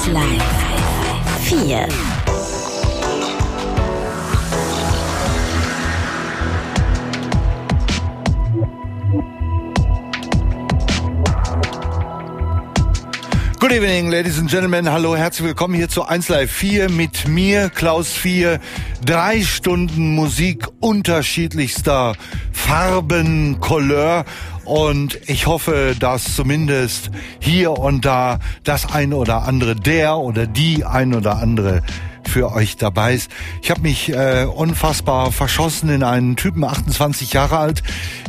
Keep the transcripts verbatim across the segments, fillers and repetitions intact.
Live vier. Good evening, ladies and gentlemen. Hallo, herzlich willkommen hier zu eins Live vier mit mir, Klaus vier. Drei Stunden Musik unterschiedlichster Farben, Couleur. Und ich hoffe, dass zumindest hier und da das ein oder andere, der oder die ein oder andere für euch dabei ist. Ich habe mich äh, unfassbar verschossen in einen Typen, achtundzwanzig Jahre alt,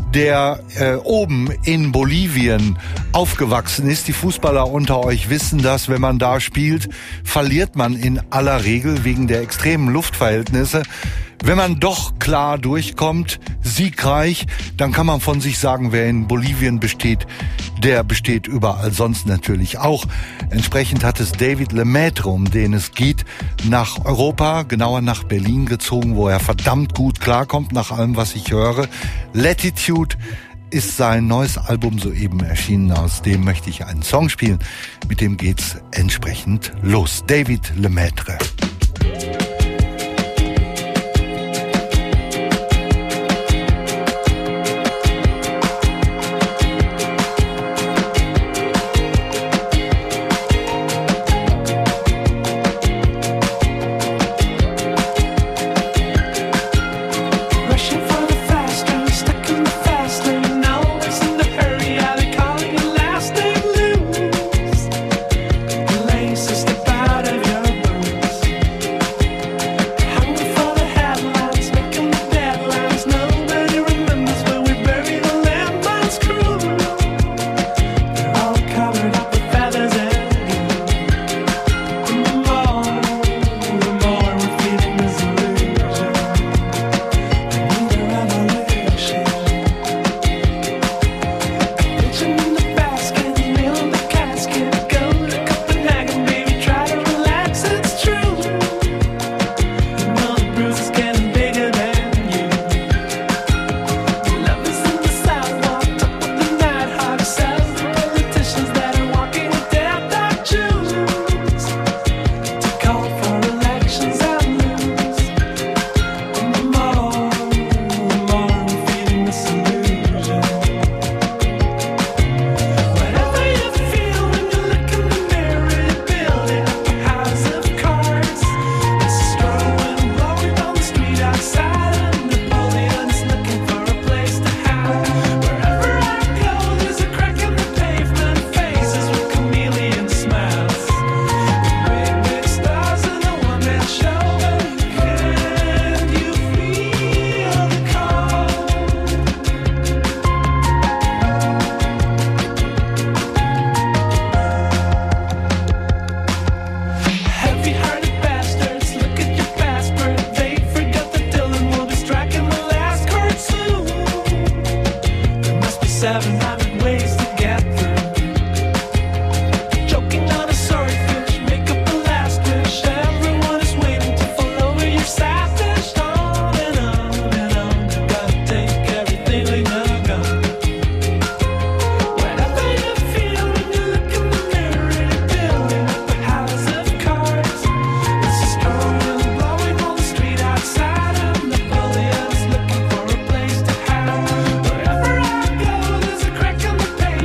der äh, oben in Bolivien aufgewachsen ist. Die Fußballer unter euch wissen das, wenn man da spielt, verliert man in aller Regel wegen der extremen Luftverhältnisse. Wenn man doch klar durchkommt, siegreich, dann kann man von sich sagen, wer in Bolivien besteht, der besteht überall sonst natürlich auch. Entsprechend hat es David Lemaitre, um den es geht, nach Europa, genauer nach Berlin gezogen, wo er verdammt gut klarkommt, nach allem, was ich höre. Latitude ist sein neues Album soeben erschienen, aus dem möchte ich einen Song spielen. Mit dem geht's entsprechend los. David Lemaitre. Wherever I go, there's a crack in the pavement.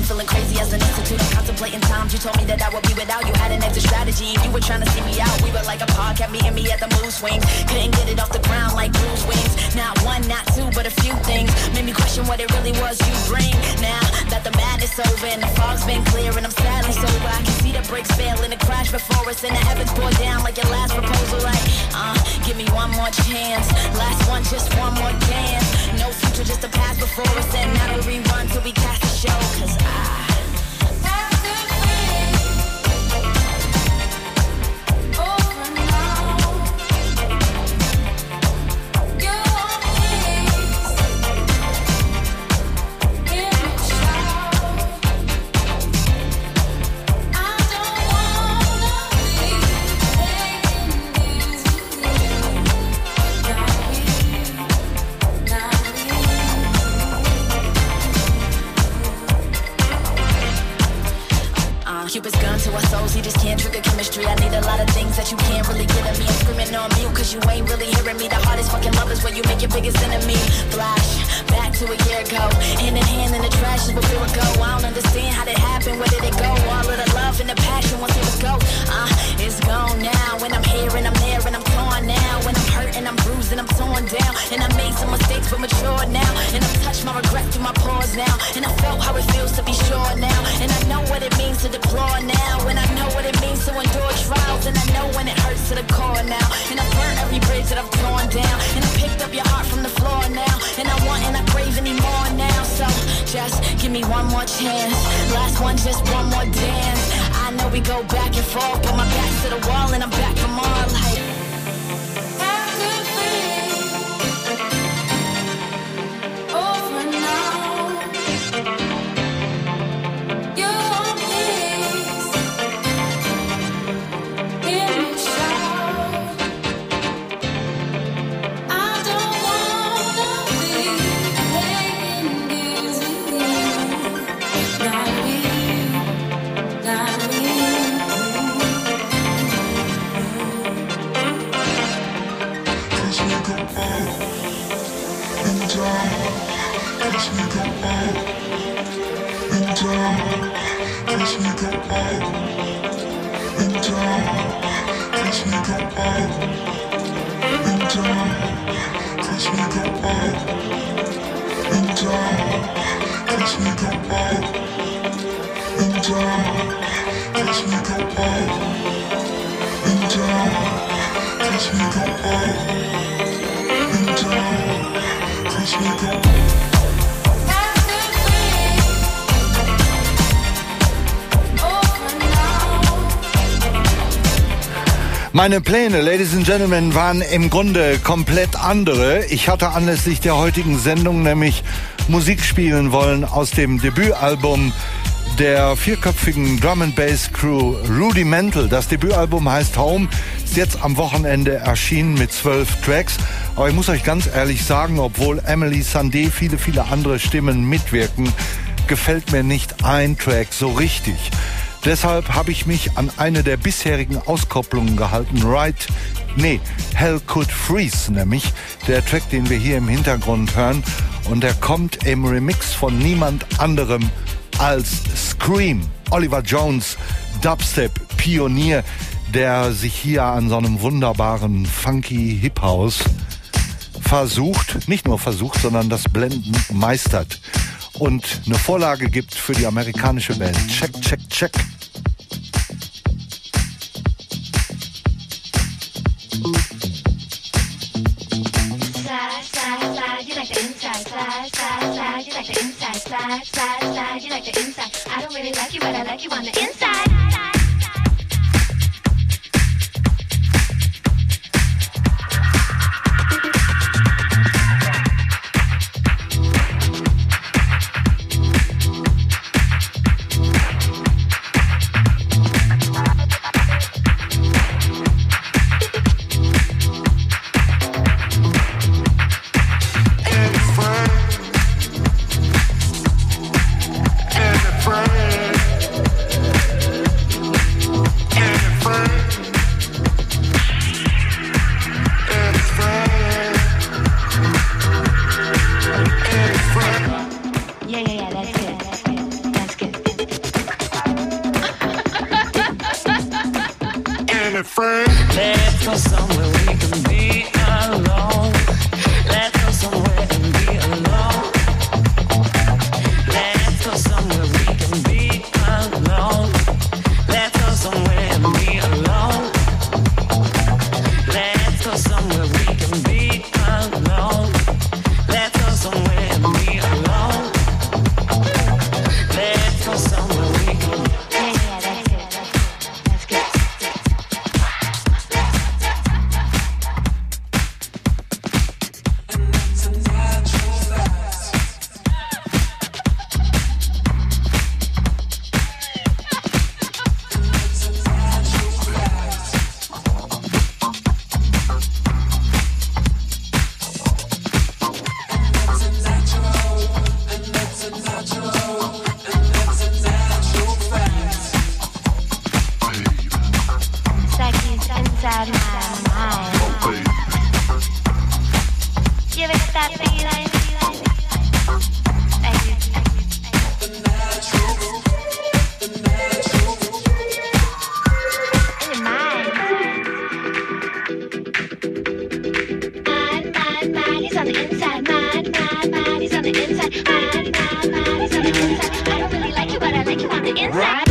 I'm feeling crazy as an institute. I'm contemplating times. You told me that I would be without you. Had an exit strategy. You were trying to see me out. We were like a pod, kept meeting me at the mood swings. Couldn't get it off the ground like bruise wings. Not one, not two, but a few things made me question what it really was you bring. Now that the madness over and the fog's been clear and I'm sadly sober, I can see the brakes failing to crash before us and the heavens pour down like your last proposal. Like, uh, give me one more chance. Last one, just one more dance. No future, just a past before us, and now we rerun till we cast the show. Cause I Cupid's gun to our souls, he just can't trigger chemistry. I need a lot of things that you can't really get at me. I'm screaming on mute cause you ain't really hearing me. The hardest fucking love is where you make your biggest enemy. Flash, back to a year ago. Hand in hand in the trash is before it go. I don't understand how that happened, where did it go? All of the love and the passion once it was go. Uh, it's gone now. When I'm here and I'm there and I'm torn now. When I'm hurt and I'm bruised and I'm torn down. And I made some mistakes but mature now. And I've touched my regret through my pores now. And I felt how it feels to be sure now. And I know what it means to deploy now, and I know what it means to endure trials, and I know when it hurts to the core now, and I've burnt every bridge that I've torn down, and I picked up your heart from the floor now, and I want and I crave any more now, so just give me one more chance, last one, just one more dance. I know we go back and forth, but my back's to the wall and I'm back for more. Like Meine Pläne, Ladies and Gentlemen, waren im Grunde komplett andere. Ich hatte anlässlich der heutigen Sendung nämlich Musik spielen wollen aus dem Debütalbum der vierköpfigen Drum and Bass Crew Rudimental. Das Debütalbum heißt Home, ist jetzt am Wochenende erschienen mit zwölf Tracks. Aber ich muss euch ganz ehrlich sagen, obwohl Emily Sandé, viele, viele andere Stimmen mitwirken, gefällt mir nicht ein Track so richtig. Deshalb habe ich mich an eine der bisherigen Auskopplungen gehalten. Right, nee, Hell Could Freeze, nämlich der Track, den wir hier im Hintergrund hören. Und der kommt im Remix von niemand anderem als Scream. Oliver Jones, Dubstep-Pionier, der sich hier an so einem wunderbaren funky Hip-House versucht, nicht nur versucht, sondern das Blenden meistert. Und eine Vorlage gibt für die amerikanische Band. Check, check, check. Slide, slide, slide, you like the inside. Slide, slide, slide, you like the inside. Slide, slide, slide, you like the inside. I don't really like you, but I like you on the inside. Friend, Let's go somewhere we can be alone. Let's go somewhere and be alone. Let's go somewhere we can be alone. Let's go somewhere and be alone. Let's go somewhere we can be alone. Let's go somewhere and be alone. Let's go somewhere we can. Yeah, yeah, that's it. That's good. It's like he's inside my mind. You ever get that feeling? Like it's in your mind. Mind, mind, mind, he's on the inside. Mind, mind, mind, he's on the inside. Mind, mind, mind, he's on the inside. I don't really like you, but I like you on the inside.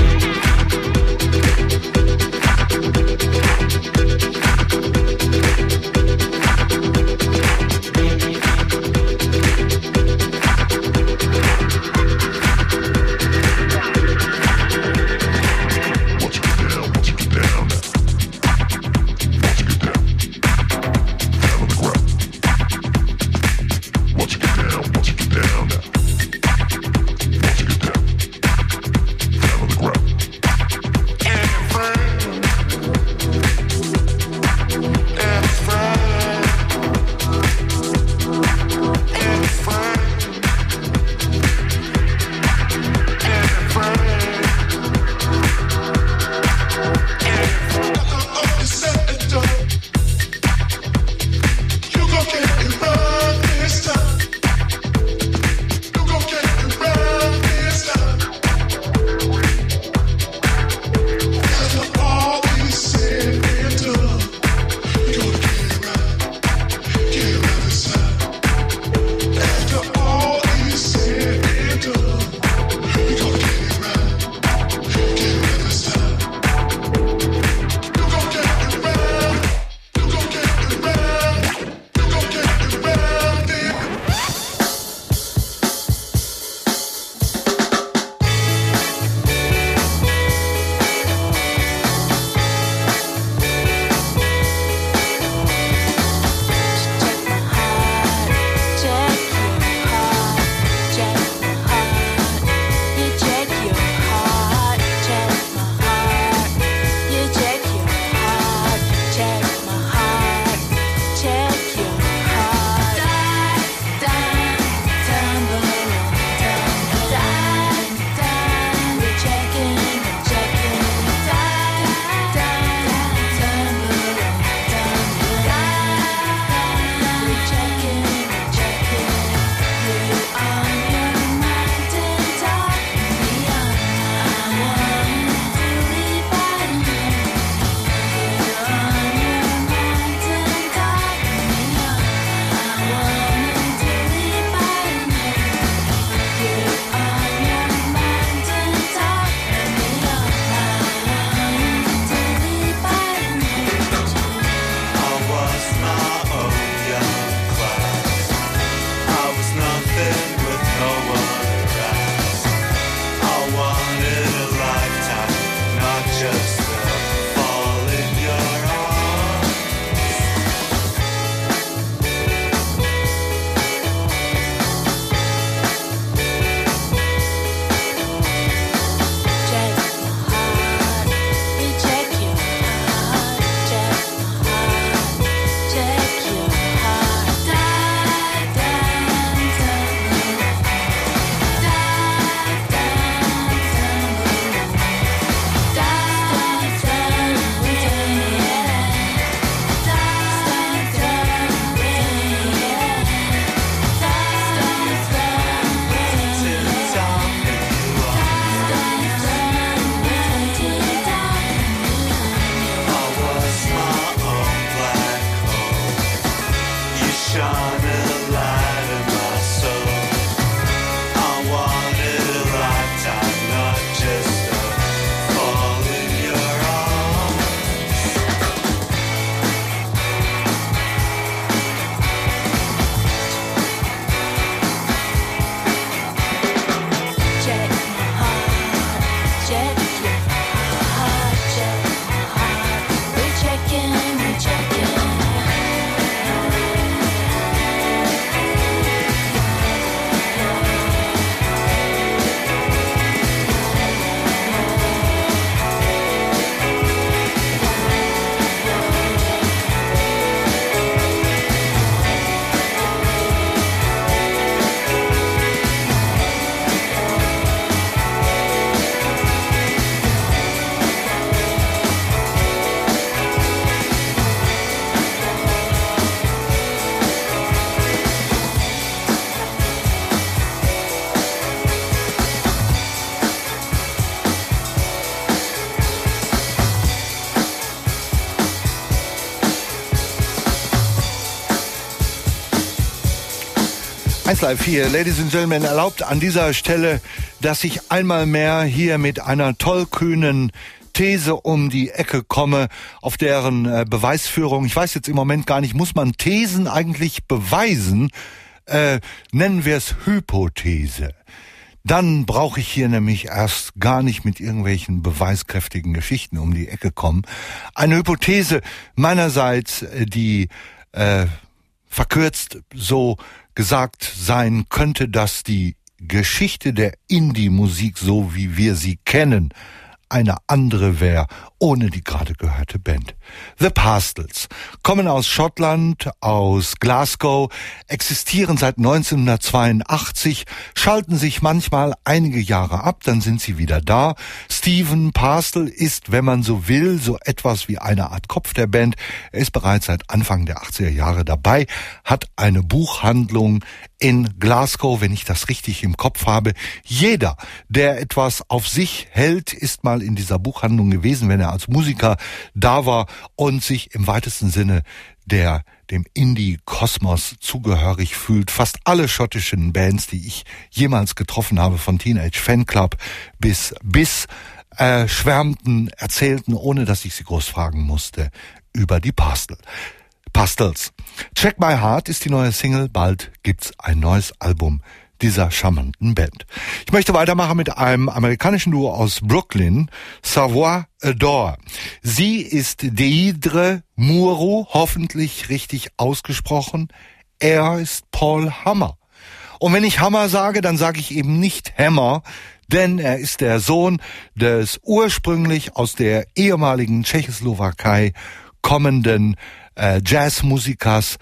eins Live vier, Ladies and Gentlemen, erlaubt an dieser Stelle, dass ich einmal mehr hier mit einer tollkühnen These um die Ecke komme, auf deren äh, Beweisführung, ich weiß jetzt im Moment gar nicht, muss man Thesen eigentlich beweisen? Äh, nennen wir es Hypothese. Dann brauche ich hier nämlich erst gar nicht mit irgendwelchen beweiskräftigen Geschichten um die Ecke kommen. Eine Hypothese meinerseits, die äh, verkürzt so gesagt sein könnte, dass die Geschichte der Indie-Musik, so wie wir sie kennen, eine andere wäre, ohne die gerade gehörte Band. The Pastels kommen aus Schottland, aus Glasgow, existieren seit neunzehnhundertzweiundachtzig, schalten sich manchmal einige Jahre ab, dann sind sie wieder da. Stephen Pastel ist, wenn man so will, so etwas wie eine Art Kopf der Band. Er ist bereits seit Anfang der achtziger Jahre dabei, hat eine Buchhandlung in Glasgow, wenn ich das richtig im Kopf habe. Jeder, der etwas auf sich hält, ist mal in dieser Buchhandlung gewesen, wenn er als Musiker da war und sich im weitesten Sinne der dem Indie-Kosmos zugehörig fühlt. Fast alle schottischen Bands, die ich jemals getroffen habe, von Teenage Fanclub bis bis äh, schwärmten, erzählten, ohne dass ich sie groß fragen musste, über die Pastel. Pastels. Check My Heart ist die neue Single. Bald gibt's ein neues Album dieser charmanten Band. Ich möchte weitermachen mit einem amerikanischen Duo aus Brooklyn, Savoir Adore. Sie ist Deidre Muro, hoffentlich richtig ausgesprochen. Er ist Paul Hammer. Und wenn ich Hammer sage, dann sage ich eben nicht Hammer, denn er ist der Sohn des ursprünglich aus der ehemaligen Tschechoslowakei kommenden äh, Jazzmusikers,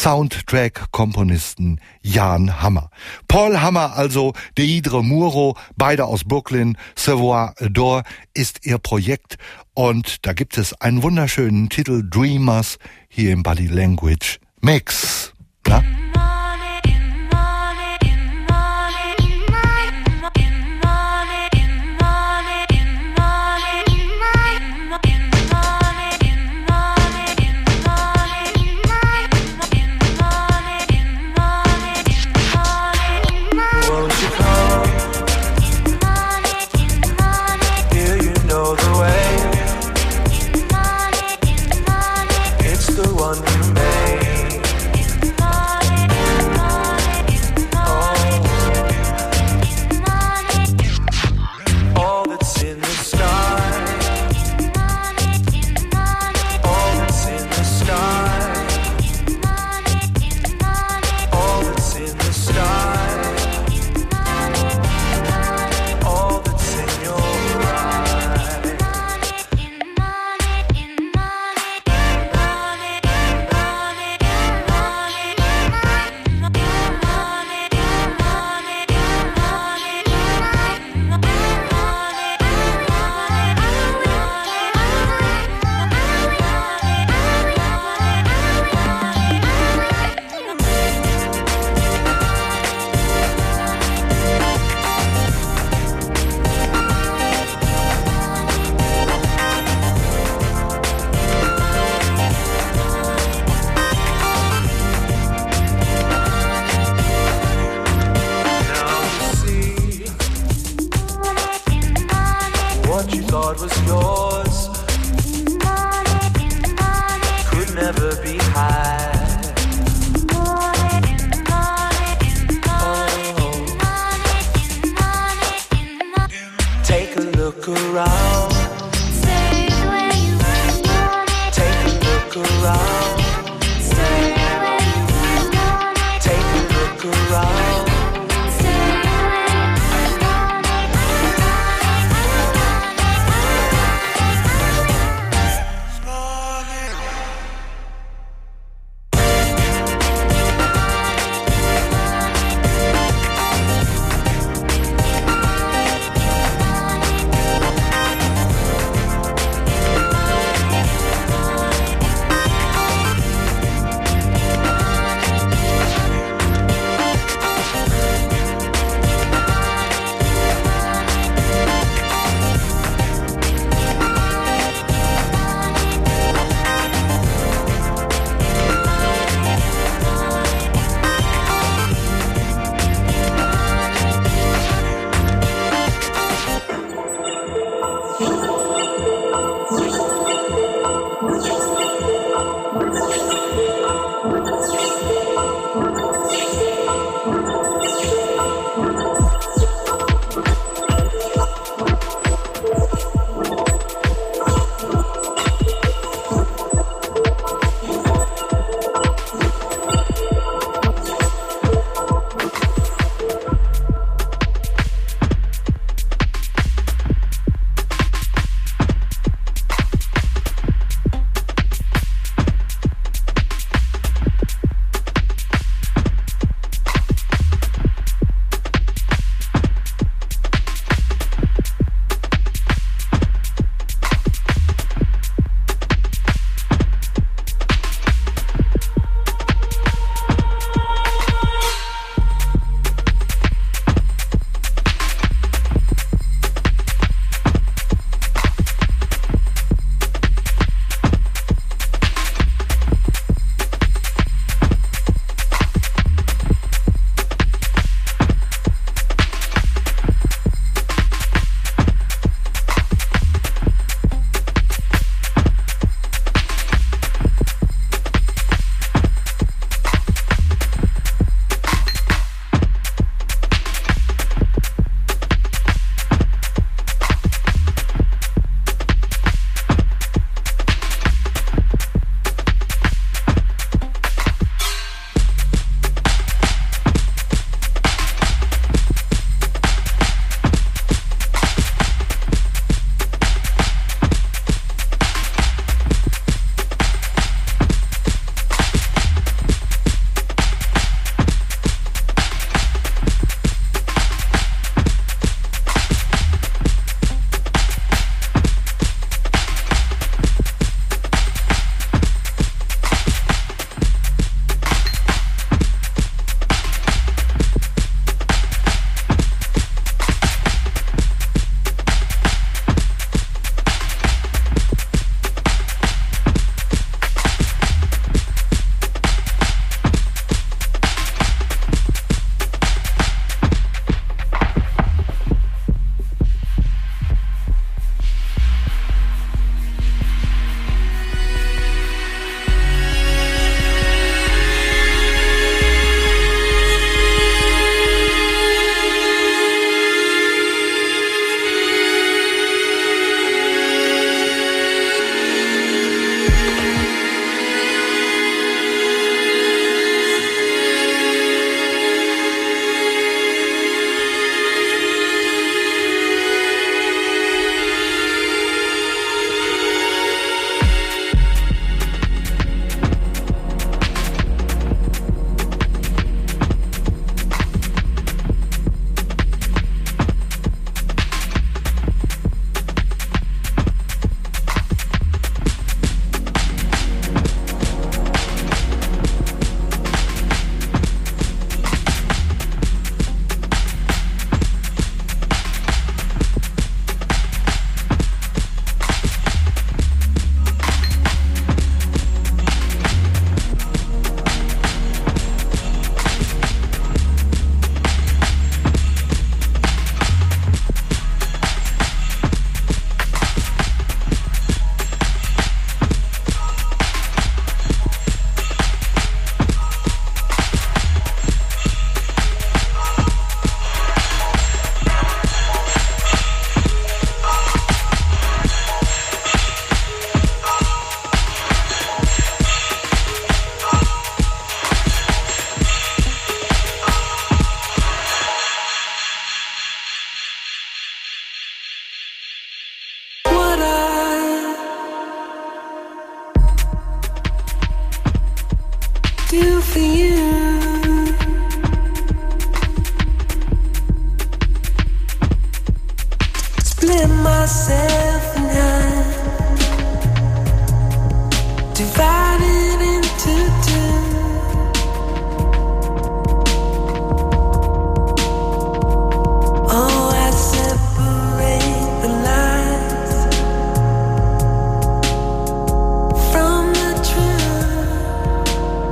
Soundtrack-Komponisten Jan Hammer. Paul Hammer, also Deidre Muro, beide aus Brooklyn. Savoir Adore ist ihr Projekt und da gibt es einen wunderschönen Titel, Dreamers, hier im Body Language Mix. Na? for you. Split myself in half, divided into two. Oh, I separate the lies from the truth,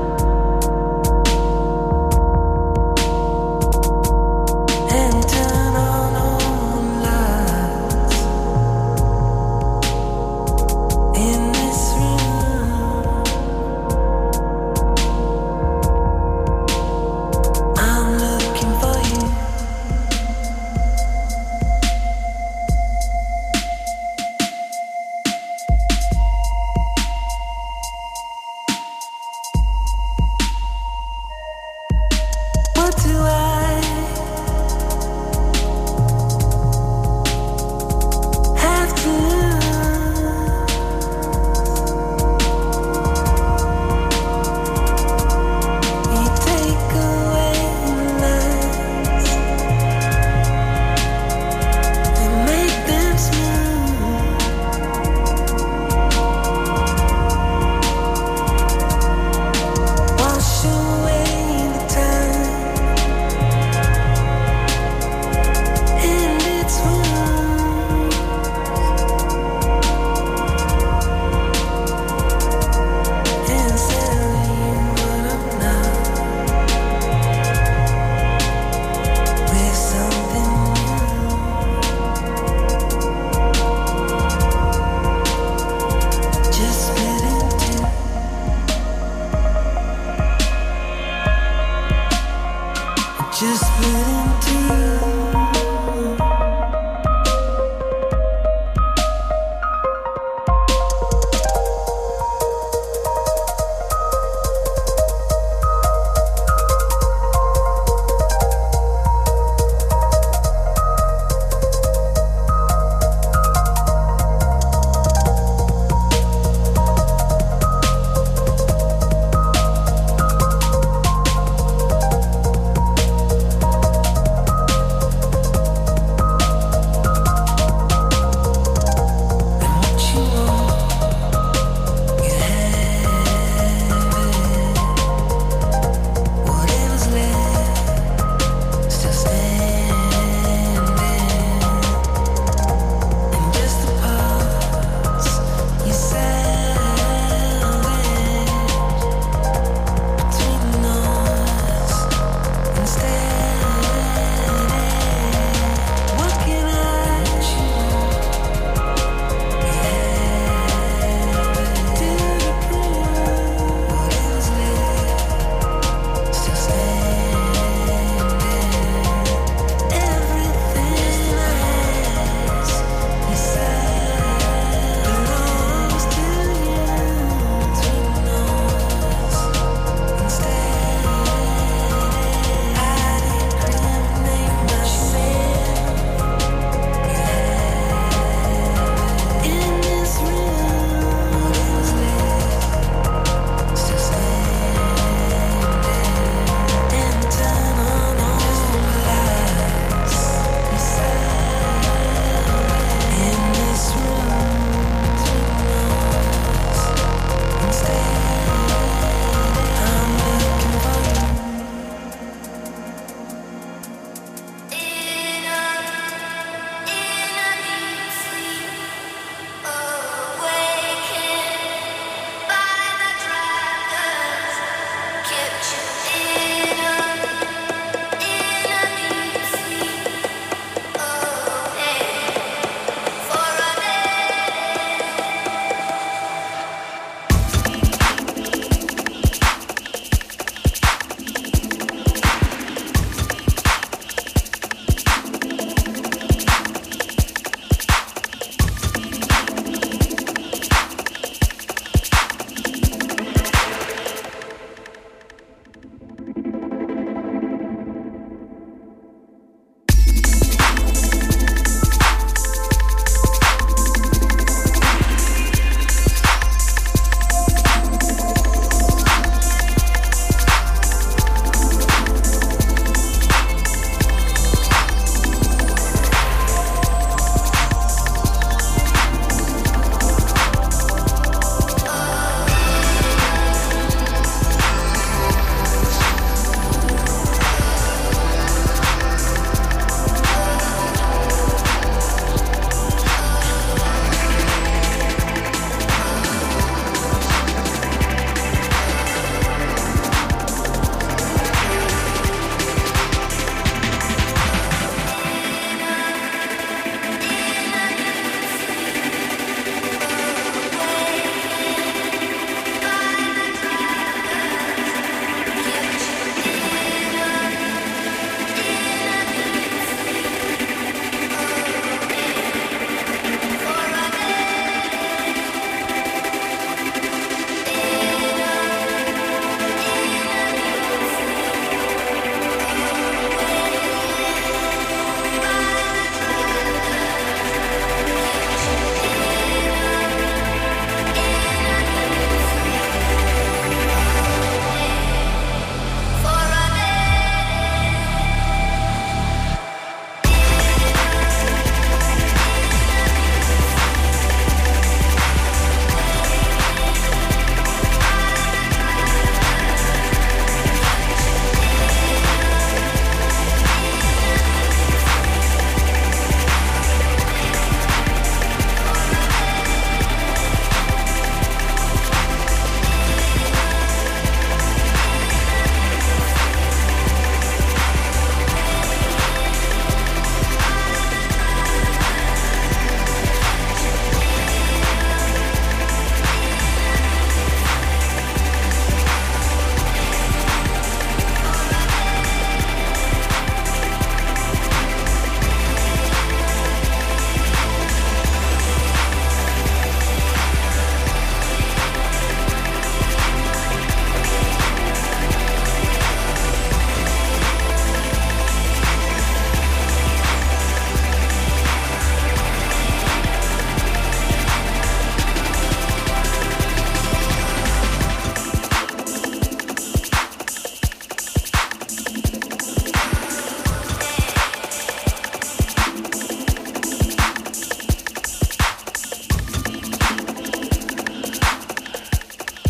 and turn on all lights in this room.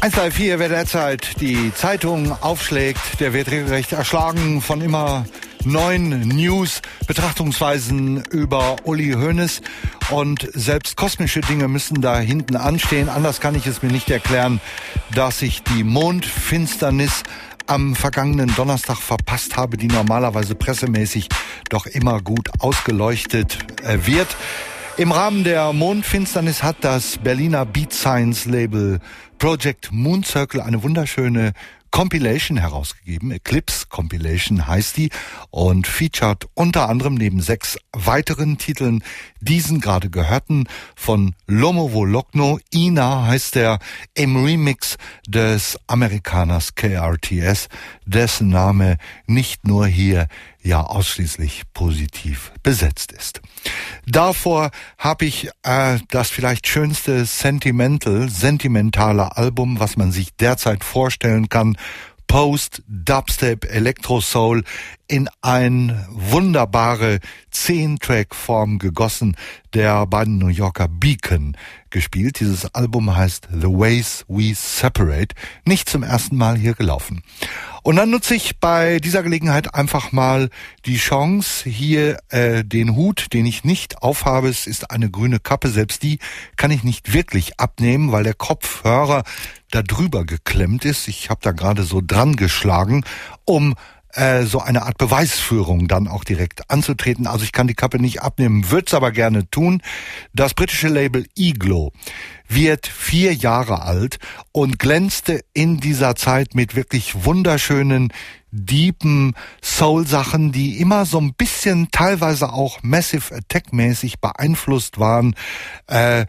eins drei vier, wer derzeit die Zeitung aufschlägt, der wird regelrecht erschlagen von immer neuen News, Betrachtungsweisen über Uli Hoeneß. Und selbst kosmische Dinge müssen da hinten anstehen. Anders kann ich es mir nicht erklären, dass ich die Mondfinsternis am vergangenen Donnerstag verpasst habe, die normalerweise pressemäßig doch immer gut ausgeleuchtet äh, wird. Im Rahmen der Mondfinsternis hat das Berliner Beat Science Label Project Moon Circle eine wunderschöne Compilation herausgegeben. Eclipse Compilation heißt die und featured unter anderem neben sechs weiteren Titeln diesen gerade gehörten von Lomo Volokno. Ina heißt der im Remix des Amerikaners K R T S, dessen Name nicht nur hier ja ausschließlich positiv besetzt ist. Davor habe ich äh, das vielleicht schönste Sentimental, sentimentale Album, was man sich derzeit vorstellen kann, Post, Dubstep, Electro Soul in eine wunderbare zehn-Track-Form gegossen, der beiden New Yorker Beacon gespielt. Dieses Album heißt The Ways We Separate, nicht zum ersten Mal hier gelaufen. Und dann nutze ich bei dieser Gelegenheit einfach mal die Chance, hier äh, den Hut, den ich nicht aufhabe, es ist eine grüne Kappe, selbst die kann ich nicht wirklich abnehmen, weil der Kopfhörer da drüber geklemmt ist. Ich habe da gerade so dran geschlagen, um äh, so eine Art Beweisführung dann auch direkt anzutreten. Also ich kann die Kappe nicht abnehmen, würde es aber gerne tun. Das britische Label Iglo wird vier Jahre alt und glänzte in dieser Zeit mit wirklich wunderschönen, deepen Soul-Sachen, die immer so ein bisschen teilweise auch Massive Attack-mäßig beeinflusst waren, äh,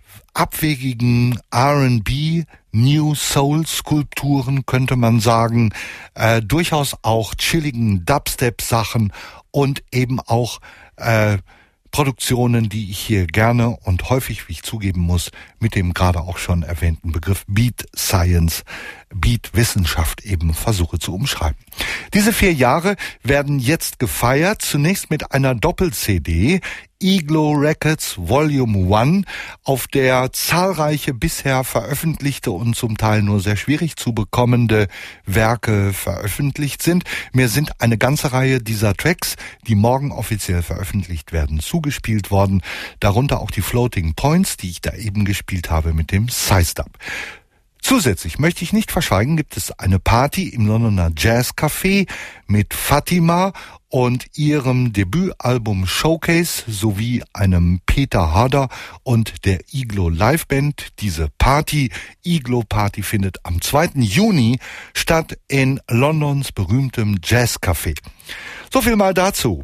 abwegigen R and B, New Soul-Skulpturen könnte man sagen, äh, durchaus auch chilligen Dubstep-Sachen und eben auch äh, Produktionen, die ich hier gerne und häufig, wie ich zugeben muss, mit dem gerade auch schon erwähnten Begriff Beat Science, Beat Wissenschaft eben versuche zu umschreiben. Diese vier Jahre werden jetzt gefeiert, zunächst mit einer Doppel-C D, Iglo Records Volume eins, auf der zahlreiche bisher veröffentlichte und zum Teil nur sehr schwierig zu bekommende Werke veröffentlicht sind. Mir sind eine ganze Reihe dieser Tracks, die morgen offiziell veröffentlicht werden, zugespielt worden, darunter auch die Floating Points, die ich da eben gespielt habe mit dem Size-Dub. Zusätzlich möchte ich nicht verschweigen, gibt es eine Party im Londoner Jazz Café mit Fatima und ihrem Debütalbum Showcase sowie einem Peter Harder und der Iglo Liveband. Diese Party, Iglo Party, findet am zweiten Juni statt in Londons berühmtem Jazz Café. So viel mal dazu.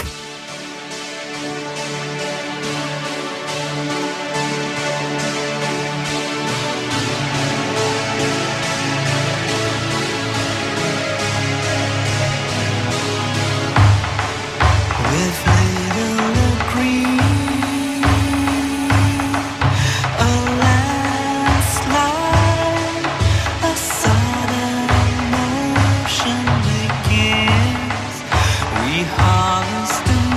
We harvest the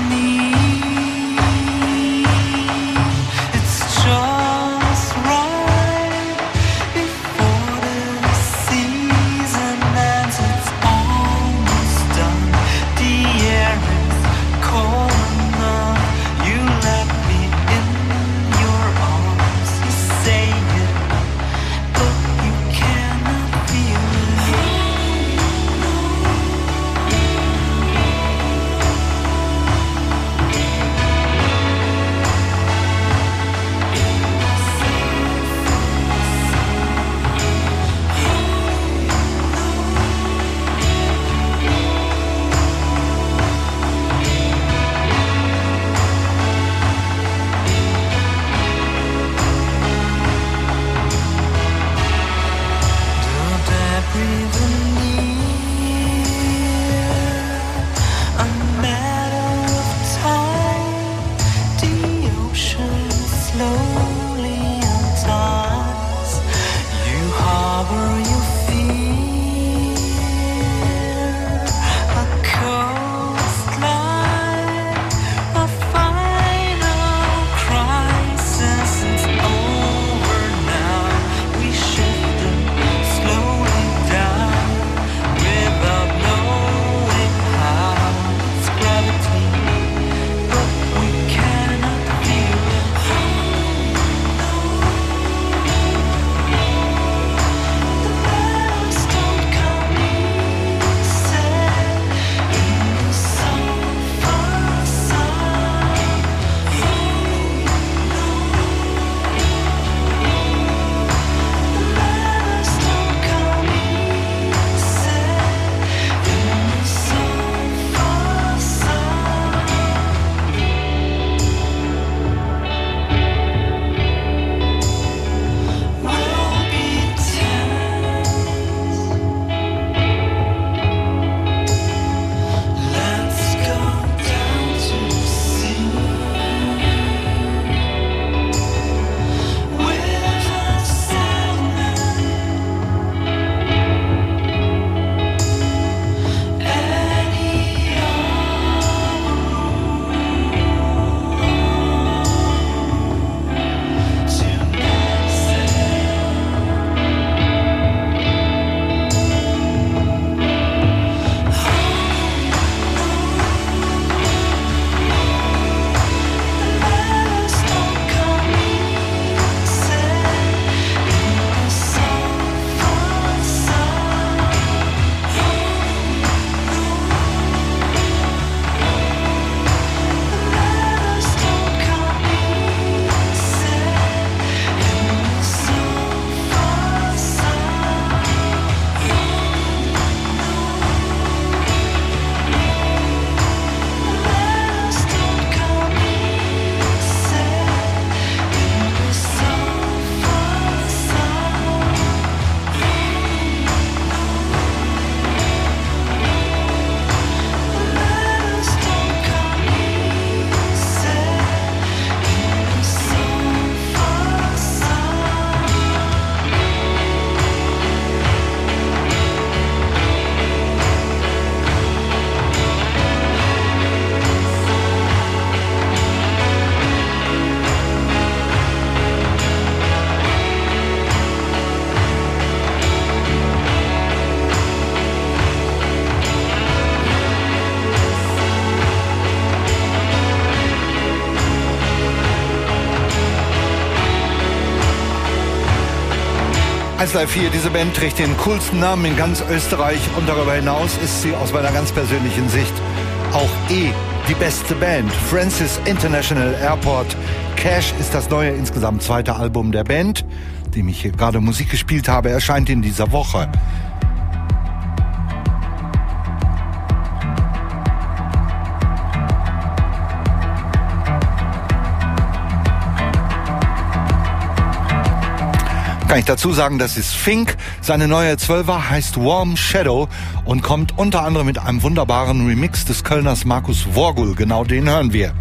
eins Live vier, diese Band trägt den coolsten Namen in ganz Österreich und darüber hinaus ist sie aus meiner ganz persönlichen Sicht auch eh die beste Band. Francis International Airport. Cash ist das neue, insgesamt zweite Album der Band, dem ich hier gerade Musik gespielt habe, erscheint in dieser Woche. Kann ich dazu sagen, das ist Fink. Seine neue Zwölfer heißt Warm Shadow und kommt unter anderem mit einem wunderbaren Remix des Kölners Markus Worgul. Genau den hören wir.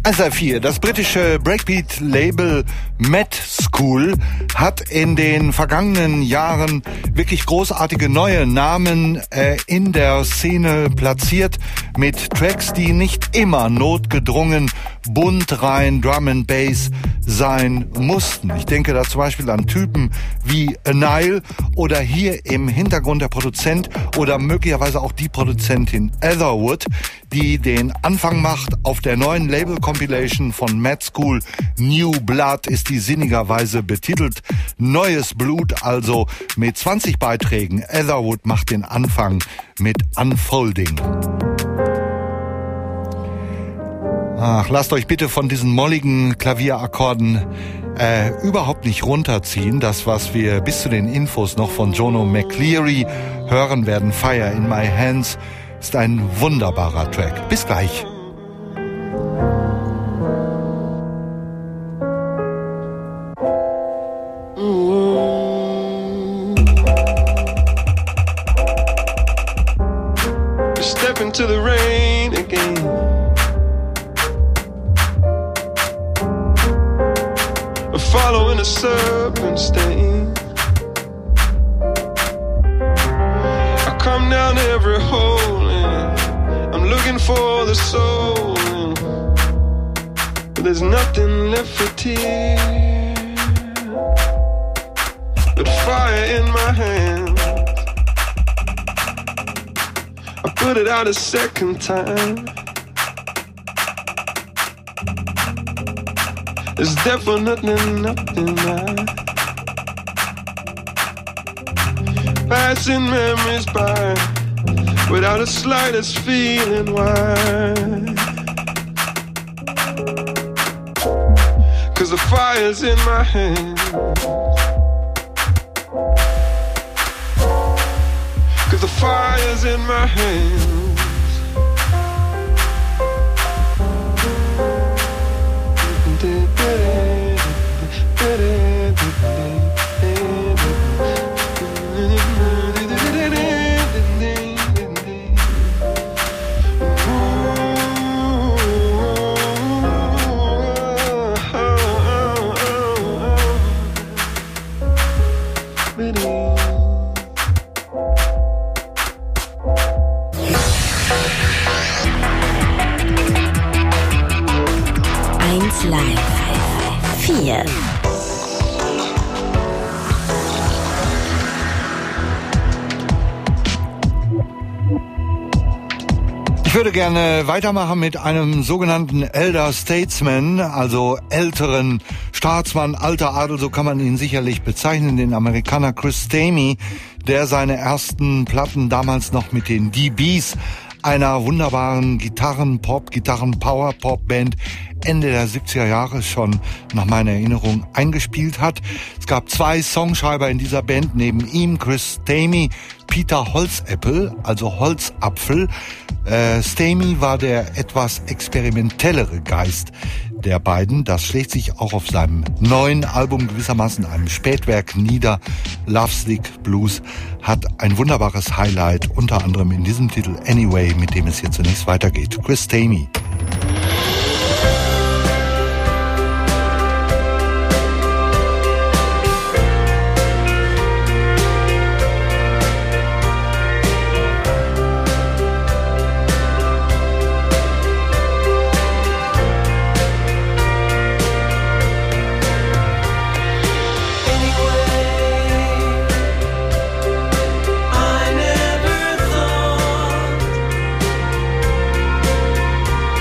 eins drei vier. Das britische Breakbeat-Label Mad School hat in den vergangenen Jahren wirklich großartige neue Namen äh, in der Szene platziert mit Tracks, die nicht immer notgedrungen bunt rein Drum and Bass sein mussten. Ich denke da zum Beispiel an Typen wie Nile oder hier im Hintergrund der Produzent oder möglicherweise auch die Produzentin Etherwood, die den Anfang macht auf der neuen Label-Compilation von Mad School. New Blood ist die sinnigerweise betitelt. Neues Blut also mit zwanzig Beiträgen. Etherwood macht den Anfang mit Unfolding. Ach, lasst euch bitte von diesen molligen Klavierakkorden äh, überhaupt nicht runterziehen. Das, was wir bis zu den Infos noch von Jono McCleary hören werden, Fire in My Hands, ist ein wunderbarer Track. Bis gleich. Step into the rain again. Following a serpent stain, I come down every hole and I'm looking for the soul, but there's nothing left for tears but fire in my hands. I put it out a second time. There's definitely nothing I passing memories by without the slightest feeling why. Cause the fire's in my hands. Cause the fire's in my hands. Ich würde gerne weitermachen mit einem sogenannten Elder Statesman, also älteren Staatsmann, alter Adel, so kann man ihn sicherlich bezeichnen, den Amerikaner Chris Stamey, der seine ersten Platten damals noch mit den D Bs, einer wunderbaren Gitarren-Pop, Gitarren-Power-Pop-Band Ende der siebziger Jahre schon nach meiner Erinnerung eingespielt hat. Es gab zwei Songschreiber in dieser Band, neben ihm Chris Stamey, Peter Holzapfel, also Holzapfel. Äh, Stamey war der etwas experimentellere Geist der beiden. Das schlägt sich auch auf seinem neuen Album gewissermaßen einem Spätwerk nieder. Lovesick Blues hat ein wunderbares Highlight, unter anderem in diesem Titel Anyway, mit dem es hier zunächst weitergeht. Chris Stamey. I never thought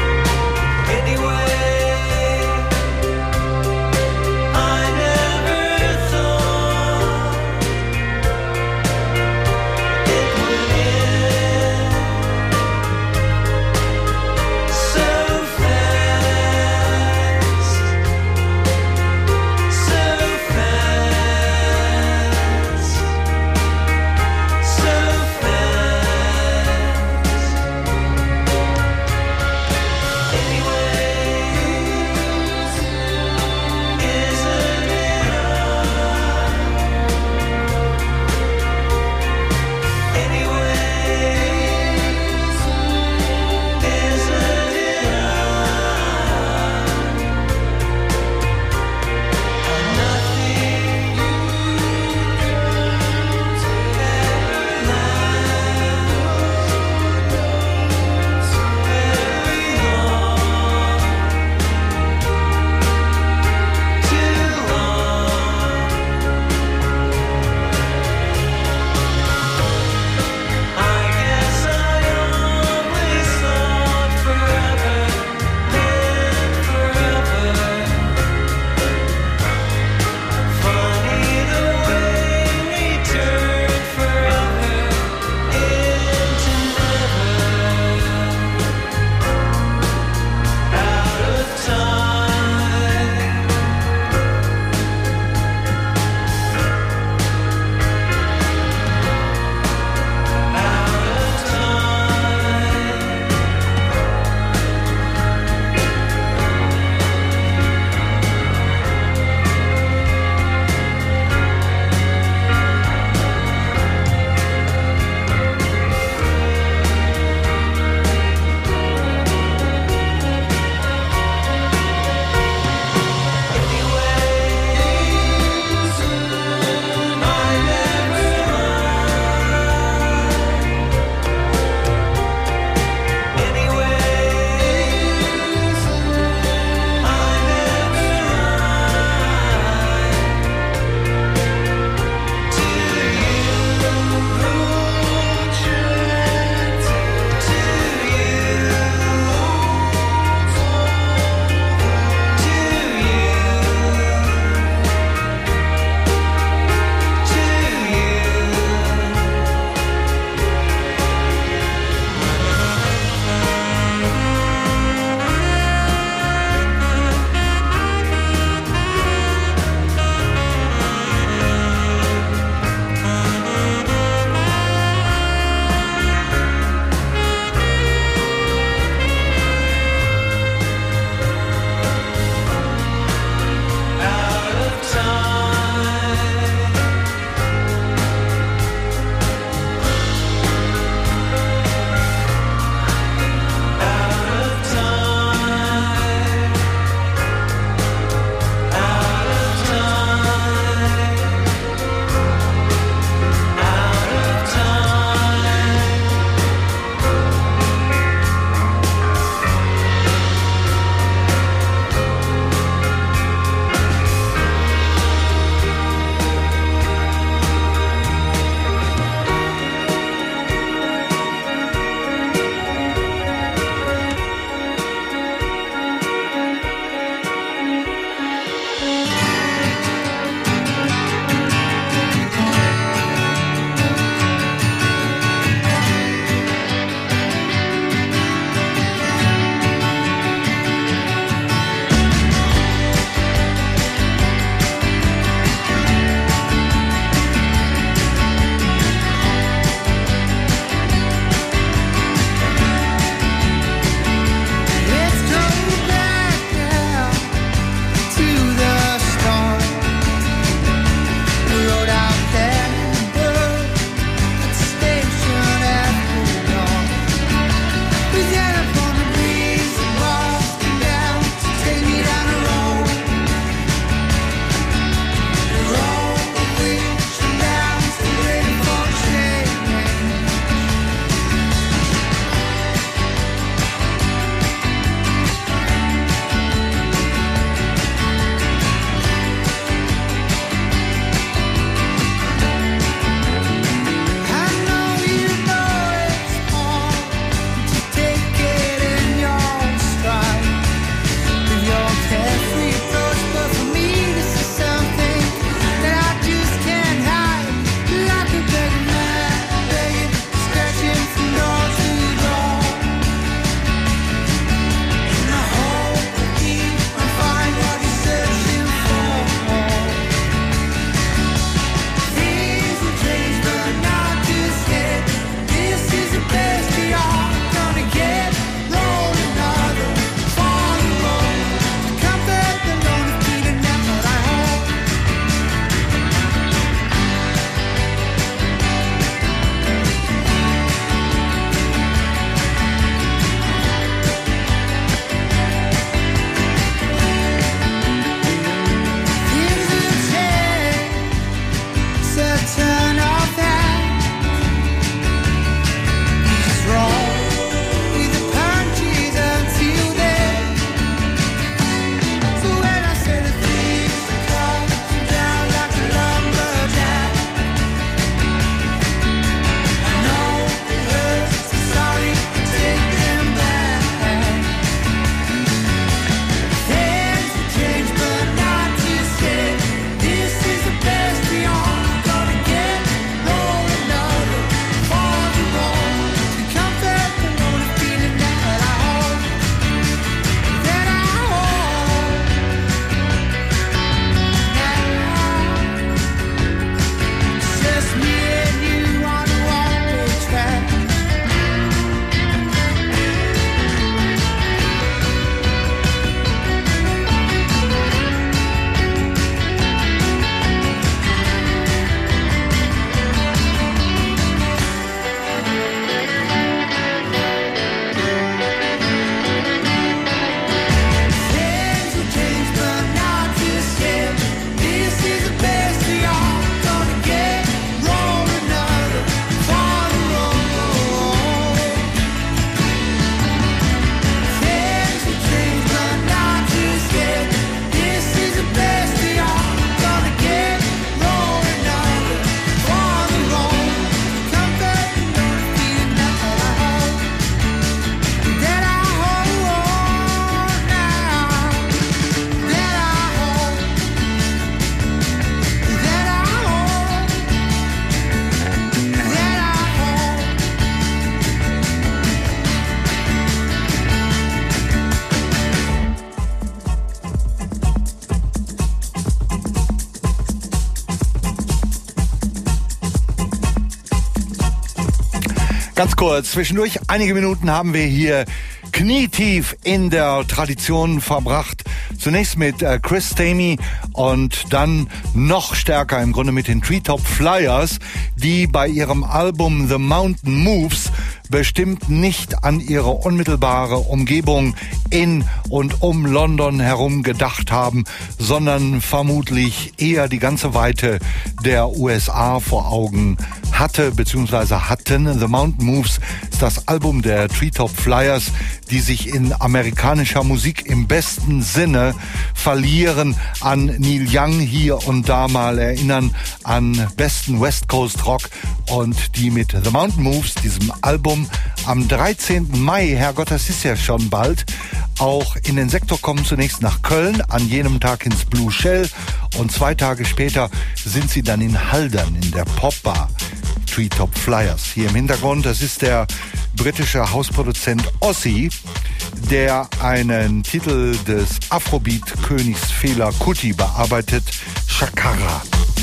Ganz kurz, zwischendurch einige Minuten haben wir hier knietief in der Tradition verbracht. Zunächst mit äh, Chris Stamey und dann noch stärker im Grunde mit den Treetop Flyers, die bei ihrem Album The Mountain Moves bestimmt nicht an ihre unmittelbare Umgebung in und um London herum gedacht haben, sondern vermutlich eher die ganze Weite der U S A vor Augen hatte bzw. hatten. The Mountain Moves ist das Album der Treetop Flyers, die sich in amerikanischer Musik im besten Sinne verlieren, an Neil Young hier und da mal erinnern, an besten West Coast Rock, und die mit The Mountain Moves, diesem Album, am dreizehnten Mai, Herrgott, das ist ja schon bald, auch in den Sektor kommen, zunächst nach Köln, an jenem Tag ins Blue Shell, und zwei Tage später sind sie dann in Haldern in der Popbar. Treetop Flyers. Hier im Hintergrund, das ist der britische Hausproduzent Ossi, der einen Titel des Afrobeat-Königs Fela Kuti bearbeitet, Shakara.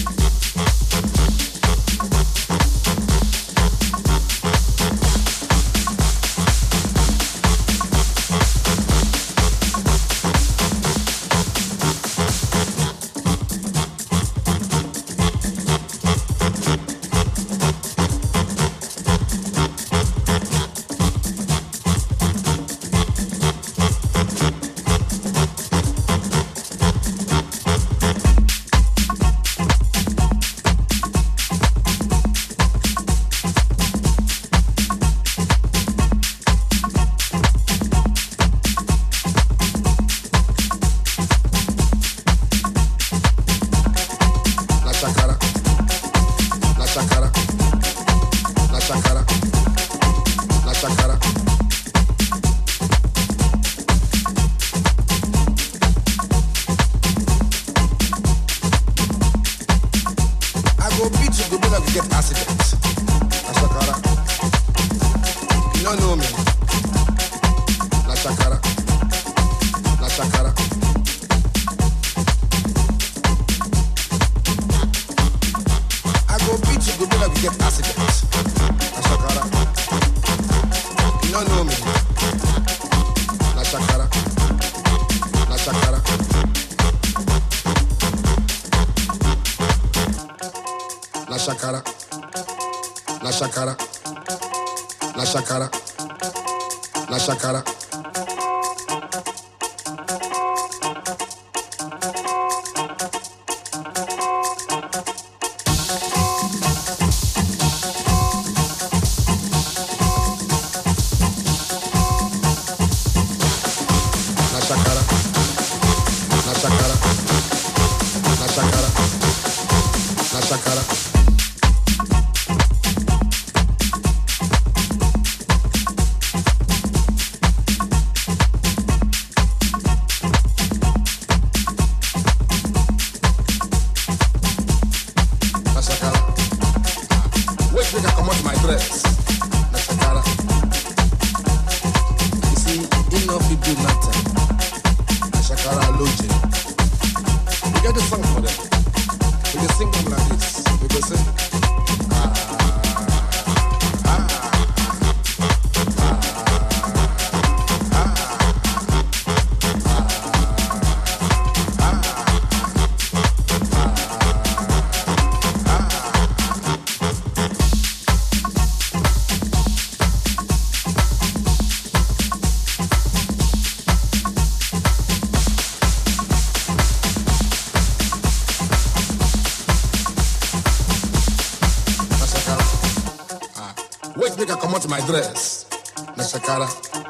My dress, na Shakara.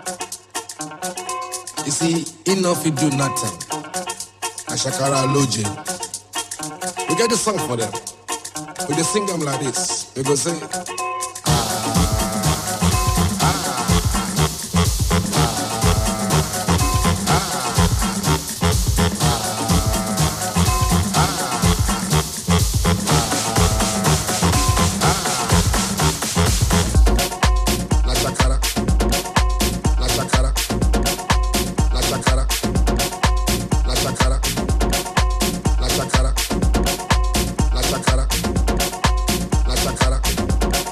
You see, enough you do nothing. Na Shakara Loje. We get the song for them. We just sing them like this. We go say. Shakara,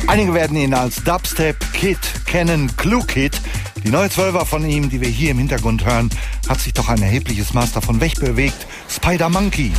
Einige werden ihn als Dubstep Kid kennen, Clue Kid. Die neue Zwölfer von ihm, die wir hier im Hintergrund hören, hat sich doch ein erhebliches Maß davon wegbewegt. Spider Monkey.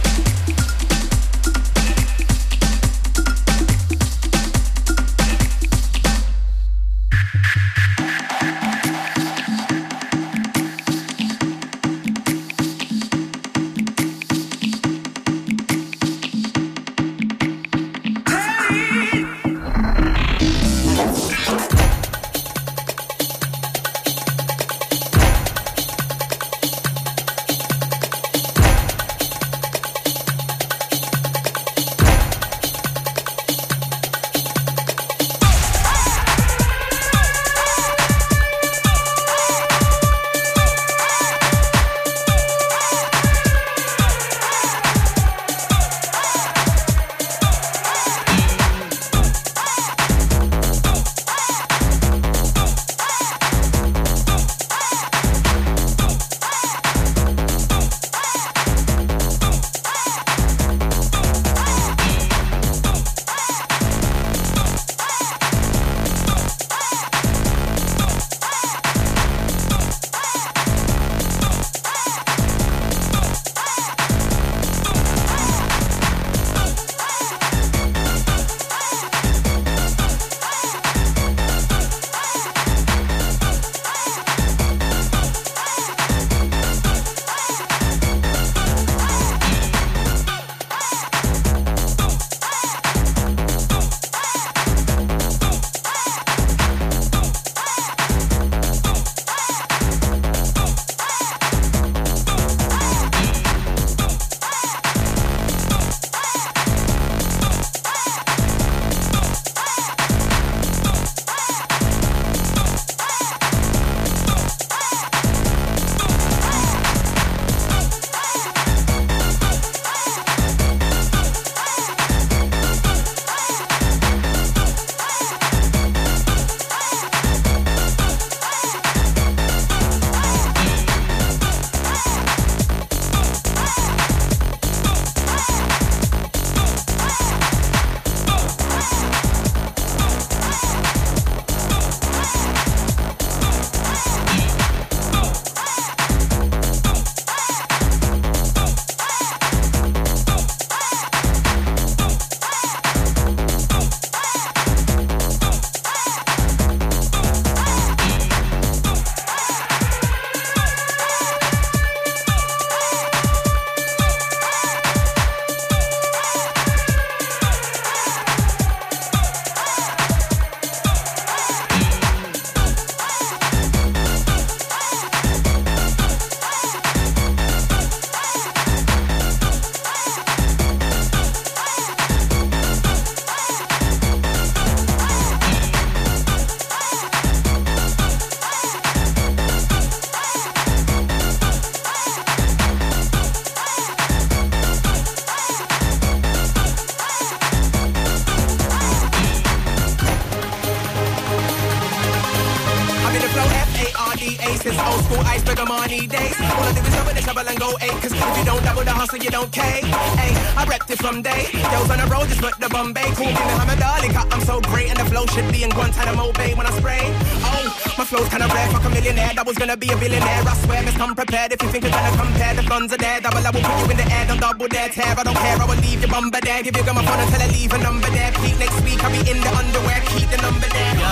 since old school ice burger money days. All I do is double the trouble and go eight, cause if you don't double the hustle, you don't K. Hey, I repped it from day. Girls on the road just put the Bombay. Call me Muhammad Ali, cause I'm so great. And the flow should be in Guantanamo Bay when I spray. Oh, my flow's kinda rare, fuck a millionaire. That was gonna be a billionaire. I swear, miss, come prepared. If you think you're gonna compare, the guns are there. Double, I will put you in the air, don't double dare tear. I don't care, I will leave your bumper there. Give you my phone until I leave a number there. Peak next week, I'll be in the underwear. Keep the number there. Yo,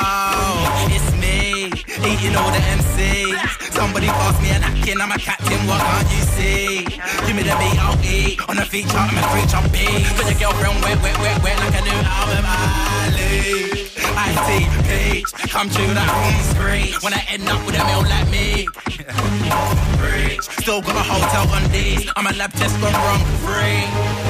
it's me, eating all the M Cs. Somebody pass me a napkin, I'm a captain, what can't you see? Give me the beat, I'll eat. On the feature, I'm a creature beat. Put your girlfriend wet, wet, wet, wet like a new album. Ali, I T, Peach, come true like home screen. When I end up with a meal like me. Rich, still got a hotel on these. I'm a lab test gone wrong free.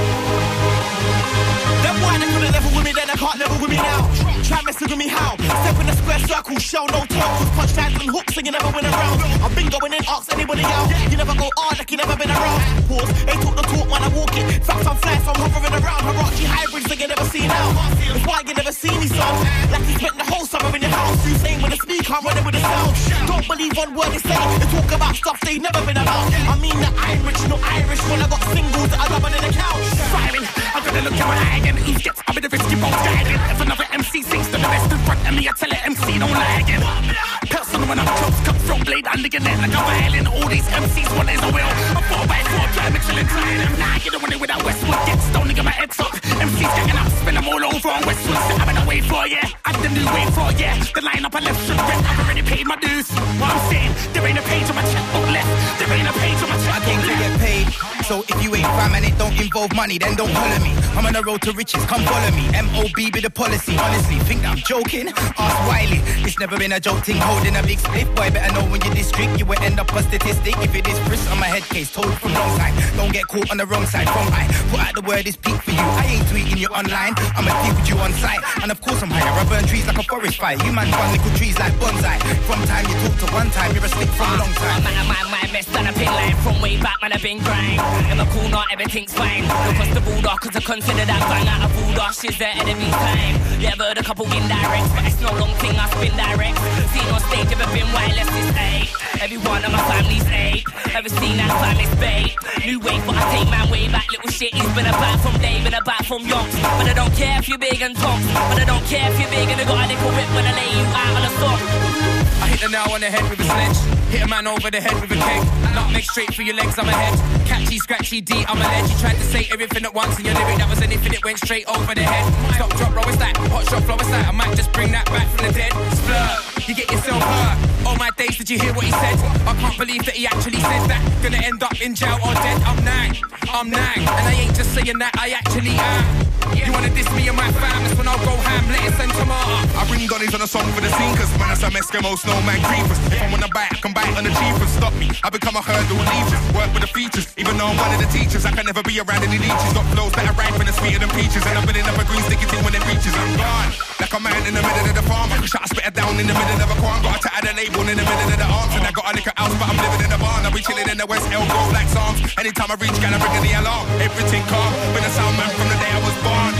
That boy that couldn't level with me, then I can't level with me now. Try messing with me how? Step in the square circle, show no talk. Punch lines and hooks and you never win around. I've been going in, ask anybody out. You never go hard like you never been around. Pause, they talk the talk when I walk it. Facts I'm flying, so I'm hovering around. Hierarchy hybrids that you never see now. That's why you never see me so. Like you spent the whole summer in your house. You saying with a speaker, I'm running with a sound. Don't believe one word they say. They talk about stuff they never been about. I mean that I'm rich, no Irish. When I got singles that I love on in the couch. Firing, I'm gonna look at my eye again. Who gets up in the risky boat guiding? If another M C these M Cs want is a will. A four by four, try Michelin trying them. Nah, you don't want it without Westwood. Get stoned and get my head up. M Cs ganging up, spin them all over on Westwood. So I'm in a wait for, yeah. I'm the new wait for, yeah. The line up I left should rent. I've already paid my dues. What I'm saying, there ain't a page on my checkbook left. There ain't a page on my checkbook I came to get paid. So if you ain't fam and it don't involve money, then don't holler me. I'm on the road to riches, come follow me. M O B be the policy. Honestly, think that I'm joking? Ask Wiley. It's never been a joke thing, holding a big split. Boy, better know when you're district, you will end up a statistic. If it is frisk on my head case, told from wrong side. Don't get caught on the wrong side. Wrong eye. Put out the word is peak for you. I ain't tweeting you online. I'ma deal with you on site. And of course I'm higher. I burn trees like a forest fire. You man run little trees like bonsai. From time you talk to one time, you're a stick from a long time. I'm out of my mind, messed on a pin line. From way back, man, I've been grind. In my cool, not everything's fine. Look across the border, cause I consider that bang out of border. She's the enemy's time. Yeah, I've heard a couple indirects, but it's no long thing, I spin direct. Seen on stage, ever been wireless, it's eight. Every one of my family's eight. Ever seen that family's bait? New wave, but I take man way back. Little shit, he's been about from Dave and about from Yonks. But I don't care if you're big and tonks. But I don't care if you're big and I got a little whip when I lay you out on the floor. I hit the nail on the head with a sledge. Hit a man over the head with a keg. Nutmeg straight through your legs, I'm ahead. Catchy, scratchy, D, I'm a ledge. You tried to say everything at once and your lyric that was anything, it went straight over the head. Stop, drop, roll, it's that. Hot shot, flow, it's that. I might just bring that back from the dead. Splur, you get yourself hurt. All my days, did you hear what he said? I can't believe that he actually said that. Gonna end up in jail or dead. I'm nang, I'm nang. And I ain't just saying that, I actually am. You wanna diss me and my fam, that's when I'll go ham, lettuce and tomato. I bring Donnies on a song for the scene, cause man, I'm some Eskimo snowman creepers. If I wanna bite, I can bite on the cheapest. Stop me, I become a hurdle legion. Work with the features, even though I'm one of the teachers. I can never be around any leeches. Got flows that are ripe and sweeter than peaches. And I'm building up a green sticky thing when it reaches. I'm gone, like a man in the middle of the farm. I can shot a spitter down in the middle of a corn. Got a tatted label in the middle of the arms. And I got a liquor house, but I'm living in a barn. I'll be chilling in the West Elm Grove like Psalms. Anytime I reach, can I bring in the alarm? Everything calm, been a sound man from the day I was born.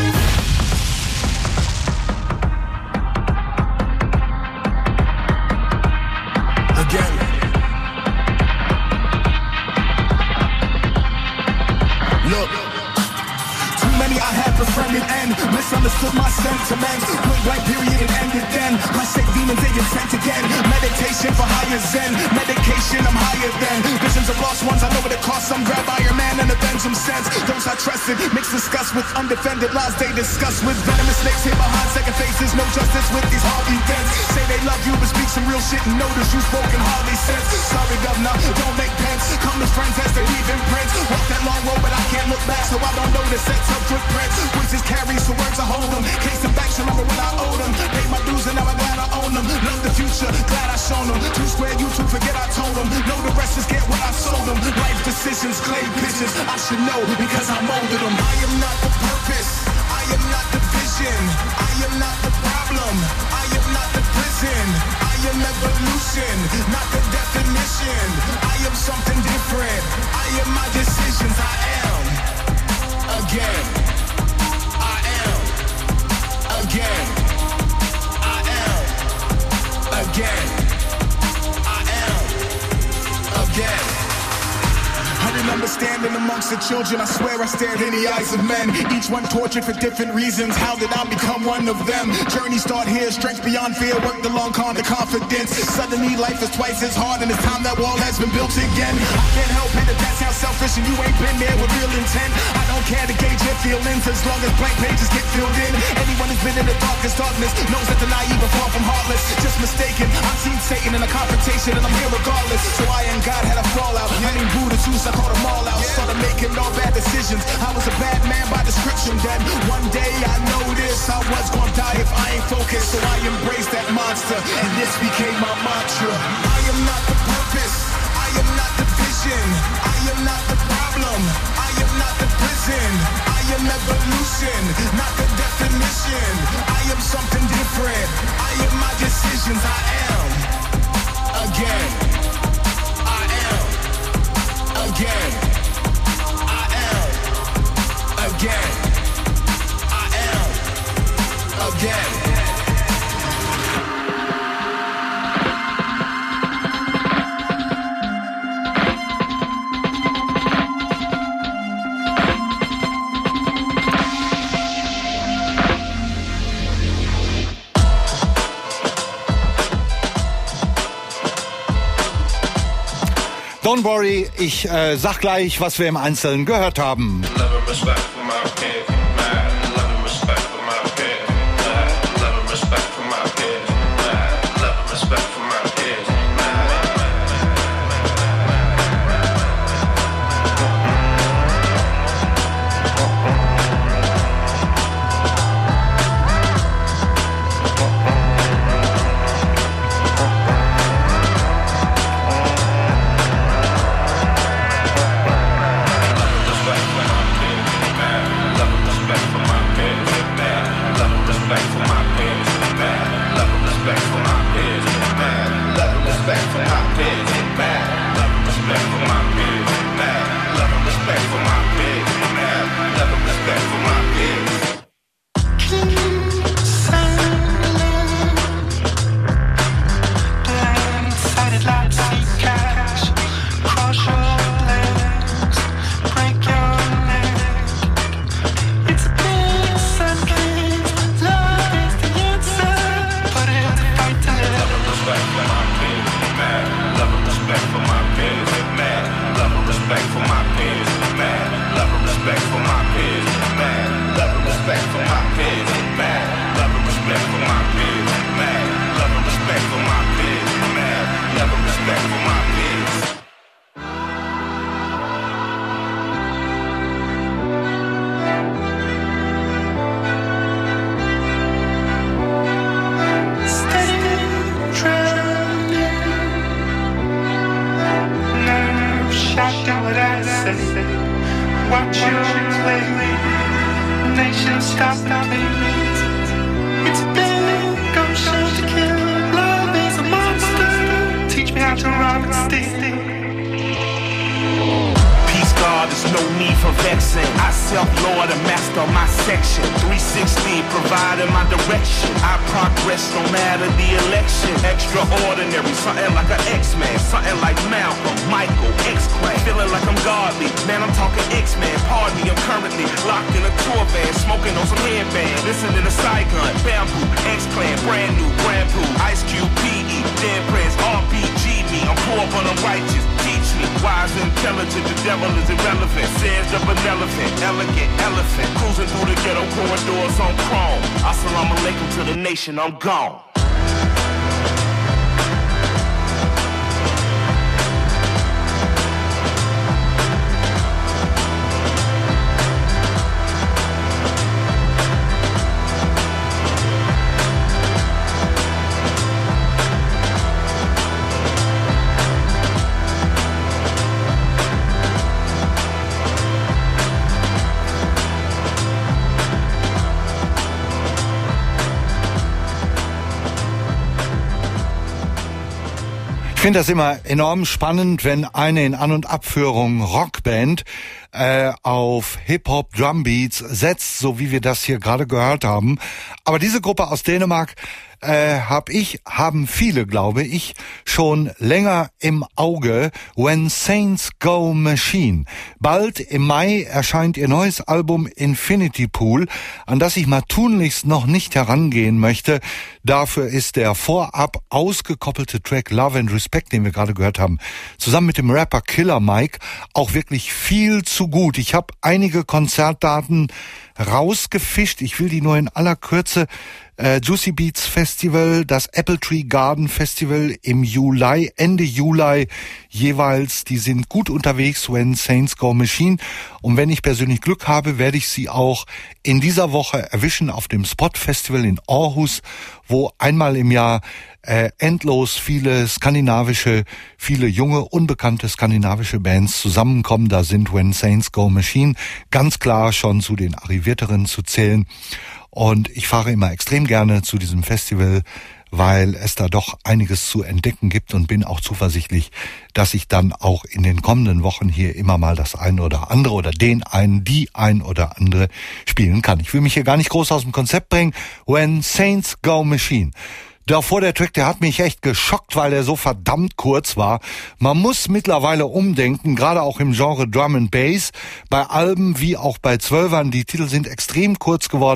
Again. Look, too many I have befriended and misunderstood my sentiments. Point blank period, it ended then. My sick demons, they intent again. Meditation for higher zen. Medication, I'm higher than. Visions of lost ones, I know what it costs. Some grab Iron Man and avenge some sense. Those I trusted, mix disgust with undefended lies they discuss with venomous snakes here behind second faces. No justice with these hard events. Say they love you, but speak some real shit and notice you spoken hardly sense. Sorry, governor, don't make pence. Come as friends as they leave imprints. Walk that long road, but I can't look back, so I don't know the sets of footprints. Voices carry, so words I hold them. Case them back, so remember what I owe them. Paid my dues and now I'm glad I own them. Love the future, glad I shown them. Two square, you two forget I told them. Know the rest is get what I sold them. Life decisions, clay pigeons. I should know because I molded them. I am not the purpose. I am not the vision. I am not the problem. I am not the prison. I am evolution, not the definition. I am something different. I am my decisions. I am again. I am again. I am again. I am again. I remember standing amongst the children, I swear I stared in the eyes of men. Each one tortured for different reasons. How did I become one of them? Journey start here, strength beyond fear. Work the long con to confidence. Suddenly life is twice as hard and it's time that wall has been built again. I can't help it if that sounds selfish and you ain't been there with real intent. I don't care to gauge your feelings as long as blank pages get filled in. Anyone who's been in the darkest darkness knows that the naive are far from heartless. Just mistaken, I've seen Satan in a confrontation and I'm here regardless. So I and God had a fallout. I mean Buddha too, so I called them all out. Started making all bad decisions. I was a bad man by description. Then one day I noticed I was gonna die if I ain't focused. So I embraced that monster and this became my mantra. I am not the purpose. I am not the vision. I am not the problem. I am not the prison. I am evolution, not the definition. I am something different. I am my decisions. I am again. I am again. I am again. I am again. Don't worry, ich äh, sag gleich, was wir im Einzelnen gehört haben. Love and respect for my kids, man. Love and respect for my kids, man. Love and respect for my kids, man. Love and respect for my kids, I'm gone. Ich finde das immer enorm spannend, wenn eine in An- und Abführung Rockband äh, auf Hip-Hop Drumbeats setzt, so wie wir das hier gerade gehört haben. Aber diese Gruppe aus Dänemark äh, hab ich, haben viele, glaube ich, schon länger im Auge. When Saints Go Machine. Bald im Mai erscheint ihr neues Album Infinity Pool, an das ich mal tunlichst noch nicht herangehen möchte. Dafür ist der vorab ausgekoppelte Track Love and Respect, den wir gerade gehört haben, zusammen mit dem Rapper Killer Mike auch wirklich viel zu gut. Ich habe einige Konzertdaten rausgefischt. Ich will die nur in aller Kürze. Äh, Juicy Beats Festival, das Apple Tree Garden Festival im Juli, Ende Juli jeweils. Die sind gut unterwegs, When Saints Go Machine. Und wenn ich persönlich Glück habe, werde ich sie auch in dieser Woche erwischen auf dem Spot Festival in Aarhus, wo einmal im Jahr äh, endlos viele skandinavische, viele junge, unbekannte skandinavische Bands zusammenkommen. Da sind When Saints Go Machine ganz klar schon zu den Arrivierteren zu zählen. Und ich fahre immer extrem gerne zu diesem Festival, weil es da doch einiges zu entdecken gibt und bin auch zuversichtlich, dass ich dann auch in den kommenden Wochen hier immer mal das ein oder andere oder den einen, die ein oder andere spielen kann. Ich will mich hier gar nicht groß aus dem Konzept bringen. When Saints Go Machine. Davor der Track, der hat mich echt geschockt, weil er so verdammt kurz war. Man muss mittlerweile umdenken, gerade auch im Genre Drum and Bass. Bei Alben wie auch bei Zwölfern, die Titel sind extrem kurz geworden.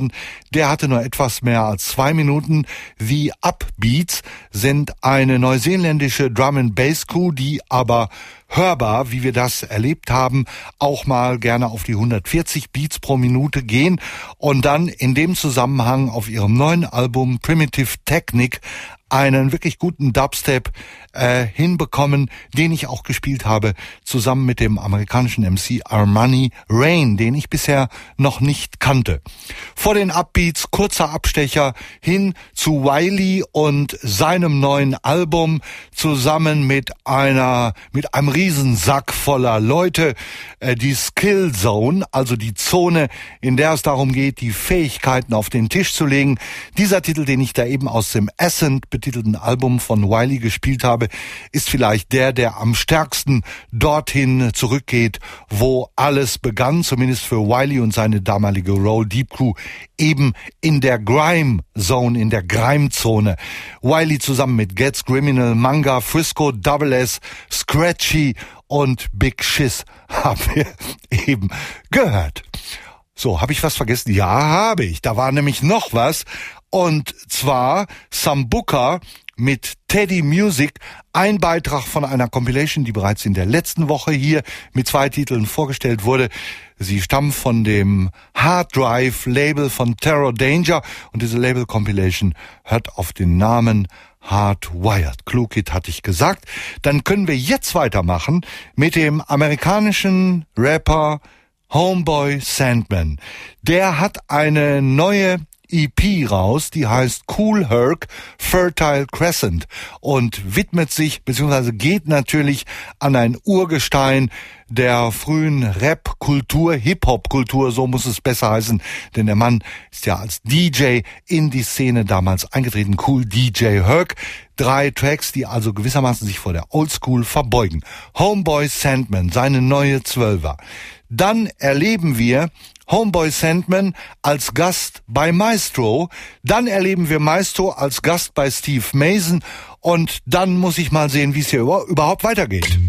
Der hatte nur etwas mehr als zwei Minuten. The Upbeats sind eine neuseeländische Drum and Bass Crew, die aber hörbar, wie wir das erlebt haben, auch mal gerne auf die hundertvierzig Beats pro Minute gehen und dann in dem Zusammenhang auf ihrem neuen Album Primitive Technic einen wirklich guten Dubstep äh, hinbekommen, den ich auch gespielt habe, zusammen mit dem amerikanischen M C Armani Rain, den ich bisher noch nicht kannte. Vor den Upbeats kurzer Abstecher hin zu Wiley und seinem neuen Album zusammen mit einer mit einem Riesensack voller Leute, äh, die Skill Zone, also die Zone, in der es darum geht, die Fähigkeiten auf den Tisch zu legen. Dieser Titel, den ich da eben aus dem Ascent betitelten Album von Wiley gespielt habe, ist vielleicht der, der am stärksten dorthin zurückgeht, wo alles begann, zumindest für Wiley und seine damalige Roll Deep Crew, eben in der Grime Zone, in der Grime-Zone. Wiley zusammen mit Gets Criminal, Manga, Frisco, Double S, Scratchy und Big Shiz haben wir eben gehört. So, habe ich was vergessen? Ja, habe ich. Da war nämlich noch was. Und zwar Sambuca mit Teddy Music, ein Beitrag von einer Compilation, die bereits in der letzten Woche hier mit zwei Titeln vorgestellt wurde. Sie stammen von dem Hard Drive Label von Terror Danger und diese Label Compilation hört auf den Namen Hardwired. Cluekid hatte ich gesagt. Dann können wir jetzt weitermachen mit dem amerikanischen Rapper Homeboy Sandman. Der hat eine neue E P raus, die heißt Cool Herc Fertile Crescent und widmet sich, beziehungsweise geht natürlich an ein Urgestein der frühen Rap-Kultur, Hip-Hop-Kultur, so muss es besser heißen, denn der Mann ist ja als D J in die Szene damals eingetreten, Cool D J Herc. Drei Tracks, die also gewissermaßen sich vor der Oldschool verbeugen. Homeboy Sandman, seine neue Zwölfer. Dann erleben wir Homeboy Sandman als Gast bei Maestro, dann erleben wir Maestro als Gast bei Steve Mason und dann muss ich mal sehen, wie es hier überhaupt weitergeht.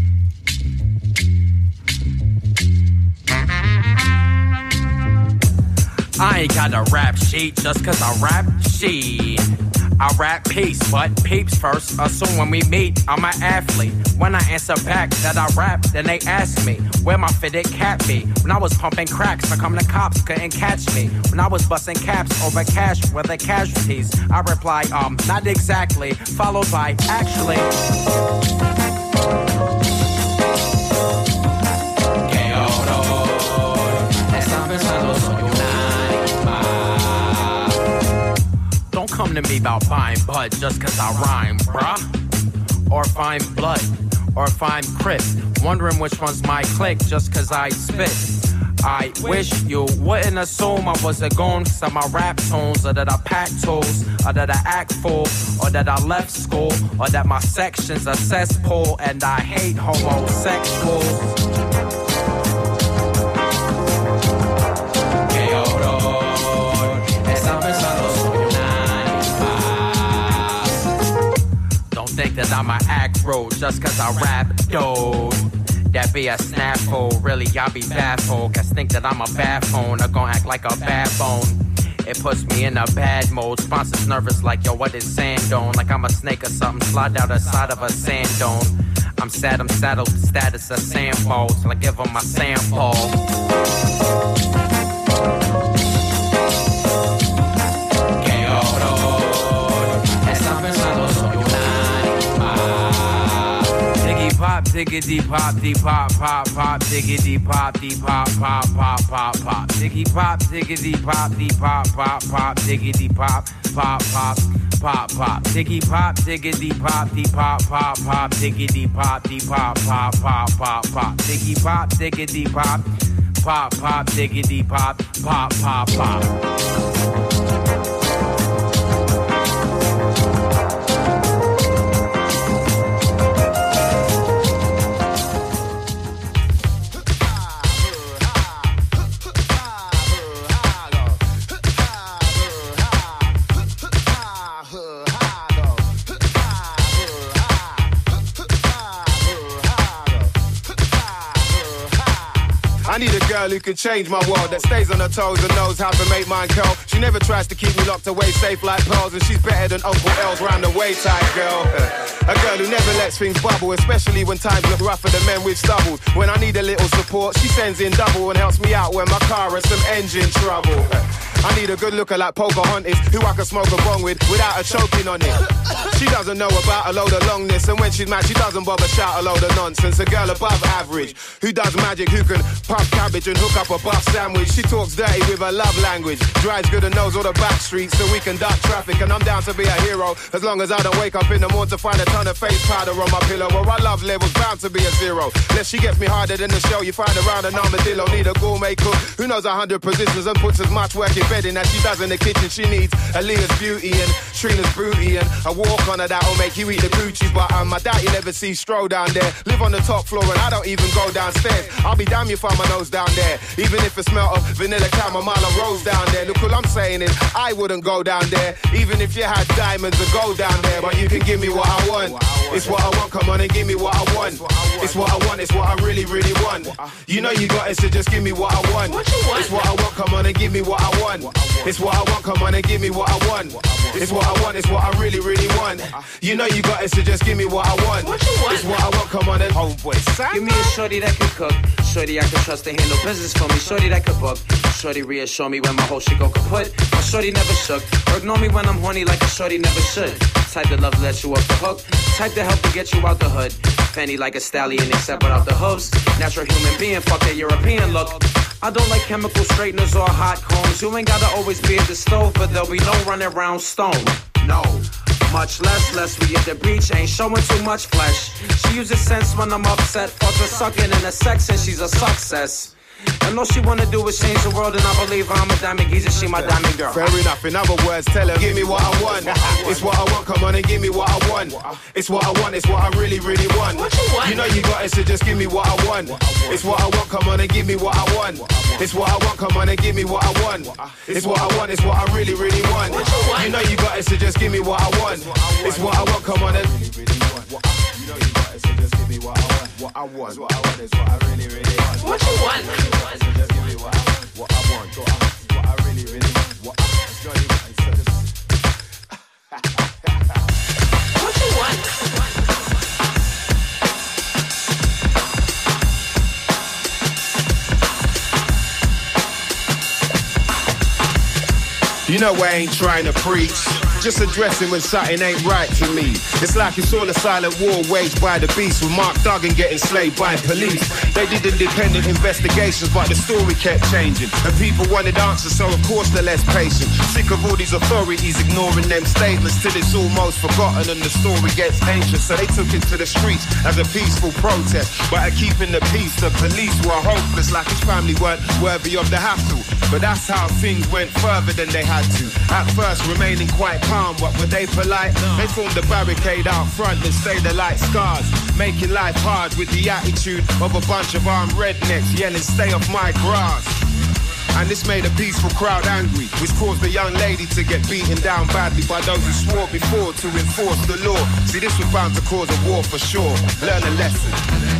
I ain't got a rap sheet just cause I rap sheet. I rap peace, but peeps first. Assume when we meet, I'm an athlete. When I answer back that I rap, then they ask me where my fitted cap be. When I was pumping cracks, how come the cops couldn't catch me? When I was busting caps over cash with the casualties, I reply, um, not exactly. Followed by, actually. Don't come to me about buying bud just cause I rhyme, bruh. Or find blood, or find crip. Wondering which one's my click just cause I spit. I wish you wouldn't assume I was a goon cause of my rap tunes, or that I pack tools, or that I act fool, or that I left school, or that my section's a cesspool and I hate homosexuals. Think that I'ma act rude just cause I rap, dude. That be a snafu, really y'all be baffled. Cause think that I'm a bad phone, or gon' act like a bad bone. It puts me in a bad mode. Sponsors nervous like, yo, what is Sandone? Like I'm a snake or something, slide down the side of a sand dome. I'm sad, I'm saddled, status of sample, till I give them my sample. Pop, diggity pop, dee pop, pop, pop, diggity pop, dee pop, pop, pop, pop, pop, diggy pop, diggity pop, dee pop, pop, pop, diggity pop, pop, pop, pop, pop, diggy pop, diggity pop, dee pop, pop, pop, diggity pop, dee pop, pop, pop, pop, pop, diggy pop, diggity pop, pop, pop, diggity pop, pop, pop, pop. I need a girl girl who can change my world, that stays on her toes and knows how to make mine curl. She never tries to keep me locked away safe like pearls, and she's better than Uncle L's round the way type girl. A girl who never lets things bubble, especially when times look rough for the men with stubbles. When I need a little support, she sends in double and helps me out when my car has some engine trouble. I need a good looker like Pocahontas, who I can smoke a bong with without her choking on it. She doesn't know about a load of longness, and when she's mad, she doesn't bother shout a load of nonsense. A girl above average, who does magic, who can puff cabbage and hook up a buff sandwich. She talks dirty with her love language, drives good and knows all the back streets so we can duck traffic. And I'm down to be a hero, as long as I don't wake up in the morning to find a ton of face powder on my pillow. Or our love level's bound to be a zero, unless she gets me harder than the show you find around an armadillo. Need a gourmet cook who knows a hundred positions and puts as much work in bedding as she does in the kitchen. She needs Aaliyah's beauty and Trina's booty and a walk on her that'll make you eat the Gucci. But um, I doubt you never see Stro down there. Live on the top floor and I don't even go downstairs. I'll be damn if I find my nose down there, even if it smell of vanilla chamomile and rose down there. Look, all I'm saying is I wouldn't go down there, even if you had diamonds and gold down there. But you can give me what I want. It's what I want, come on and give me what I want. It's what I want, it's what I really, really want. You know you got it, so just give me what I want. It's what I want, come on and give me what I want. It's what I want, come on and give me what I want. It's what I want, it's what I really, really want. You know you got it, so just give me what I want. It's what I want, come on and homeboy. Give me a shorty that can cook, shorty I can trust to handle business for me, shorty that can book, shorty reassure me when my whole shit go kaput. My shorty never shook, or ignore me when I'm horny like a shorty never should. Type to love let you off the hook, type to help to get you out the hood. Fanny like a stallion except without the hooves. Natural human being, fuck that European look. I don't like chemical straighteners or hot combs. You ain't gotta always be at the stove, but there'll be no running around stone. No, much less, less we at the beach, ain't showing too much flesh. She uses sense when I'm upset, fuck her sucking in the sex and she's a success. And all she wanna do is change the world, and I believe I'm a diamond geezer, she my diamond girl. Fair enough, in other words, tell her, give me what I want. It's what I want, come on and give me what I want. It's what I want, it's what I really, really want. You know you got it, so just give me what I want. It's what I want, come on and give me what I want. It's what I want, come on and give me what I want. It's what I want, it's what I really, really want. You know you got it, so just give me what I want. It's what I want, come on and... You know you got it, so just give me what I want. What I want, what I want is what I really, really want. What you want? So just give me what I want. What I want, what I, what I really, really want. What I want, so just... What you want? You know I ain't trying to preach, just addressing when something ain't right to me. It's like it's all a silent war waged by the beast, with Mark Duggan getting slayed by police. They did independent investigations, but the story kept changing, and people wanted answers, so of course they're less patient. Sick of all these authorities ignoring them statements till it's almost forgotten and the story gets ancient. So they took it to the streets as a peaceful protest, but at keeping the peace, the police were hopeless, like his family weren't worthy of the hassle. But that's how things went further than they had to. At first remaining quite calm, but were they polite? They formed a barricade out front and stayed there like scars, making life hard with the attitude of a bunch of armed rednecks yelling, stay off my grass. And this made a peaceful crowd angry, which caused the young lady to get beaten down badly by those who swore before to enforce the law. See, this was bound to cause a war for sure. Learn a lesson.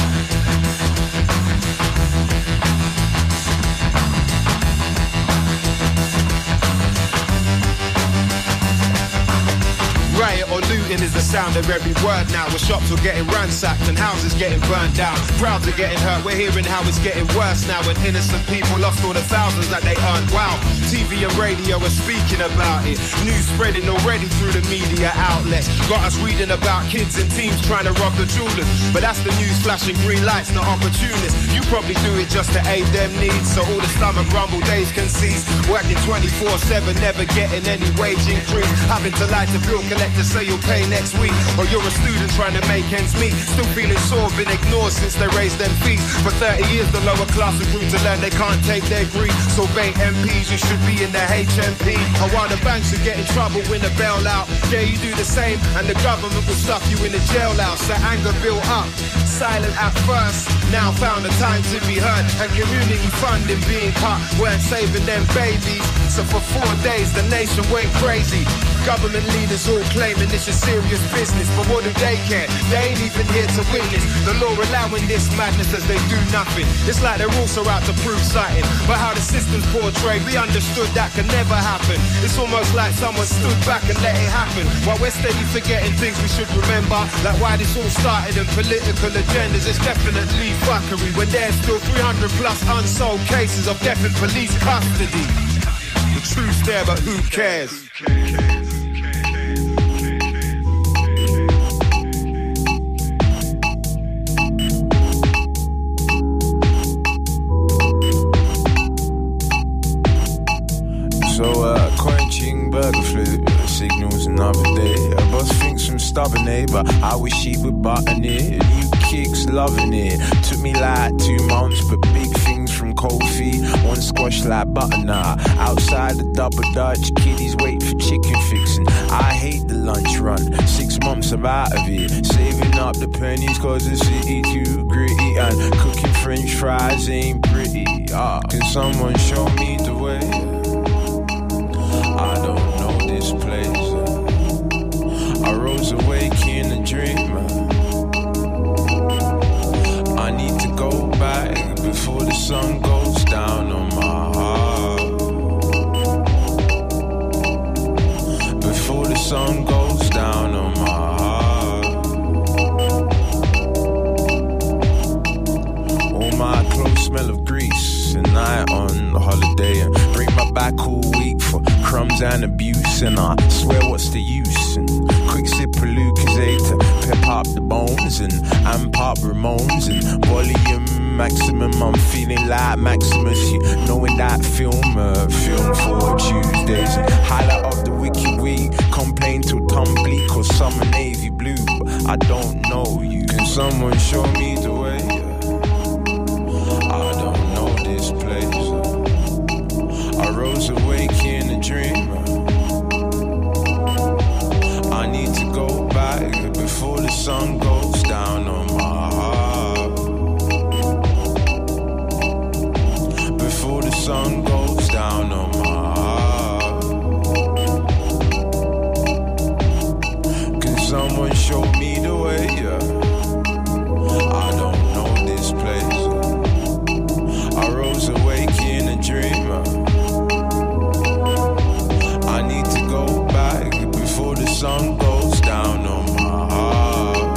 Riot or looting is the sound of every word now, where shops are getting ransacked and houses getting burned down. Crowds are getting hurt, we're hearing how it's getting worse now, when innocent people lost all the thousands that they earned. Wow, T V and radio are speaking about it, news spreading already through the media outlets. Got us reading about kids and teens trying to rob the jewelers, but that's the news flashing green lights, not opportunists. You probably do it just to aid them needs, so all the stomach rumble days can cease. Working twenty-four seven, never getting any wage increase, having to lie to bill collectors to say you'll pay next week, or you're a student trying to make ends meet, still feeling sore, been ignored since they raised them fees. For thirty years the lower class have grew to learn they can't take their greed, so bank M Ps, you should be in the H M P. And while the banks will get in trouble when the bailout, yeah, you do the same and the government will stuff you in the jailhouse. So anger built up, silent at first, now found the time to be heard, and community funding being cut weren't saving them babies. So for four days the nation went crazy, Government leaders all claiming this is serious business, but what do they care? They ain't even here to witness the law allowing this madness as they do nothing. It's like they're also out to prove something, but how the system's portrayed, we understood that can never happen. It's almost like someone stood back and let it happen, while we're steady forgetting things we should remember, like why this all started and political agendas. It's definitely fuckery when there's still three hundred plus unsolved cases of death in police custody. The truth's there, but who cares? So, uh, coin burger flu signals another day. A boss thinks I'm stubborn, eh? But I wish he would button it. New kicks, loving it. Took me like two months, but big things from cold feet. One squash like butter now. Outside the double Dutch, kiddies wait for chicken fixing. I hate the lunch run. Six months I'm out of it. Saving up the pennies cause the city too gritty. And cooking french fries ain't pretty. Ah, can someone show me the way? I don't know this place. I rose awake in a dream. I need to go back before the sun goes down on my heart. Before the sun goes down on my heart. All my clothes smell of grease, and I on the holiday and break my back all week for crumbs and abuse, and I swear what's the use? And quick sip of Lucozade to pep up the bones and amp up Ramones and volume maximum. I'm feeling like Maximus, you knowing that film, uh, film for Tuesdays and highlight of the wiki week. Complain till tongue bleak or summer navy blue, but I don't know you. Can someone show me the way? I don't know this place. I rose awake in a dream. I need to go back before the sun goes down on my heart. Before the sun goes down on my heart. Can someone show me the way? Yeah. I don't know this place. I rose awake in a dream. I need to go back before the sun goes down on my heart.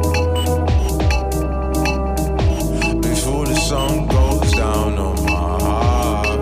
Before the sun goes down on my heart.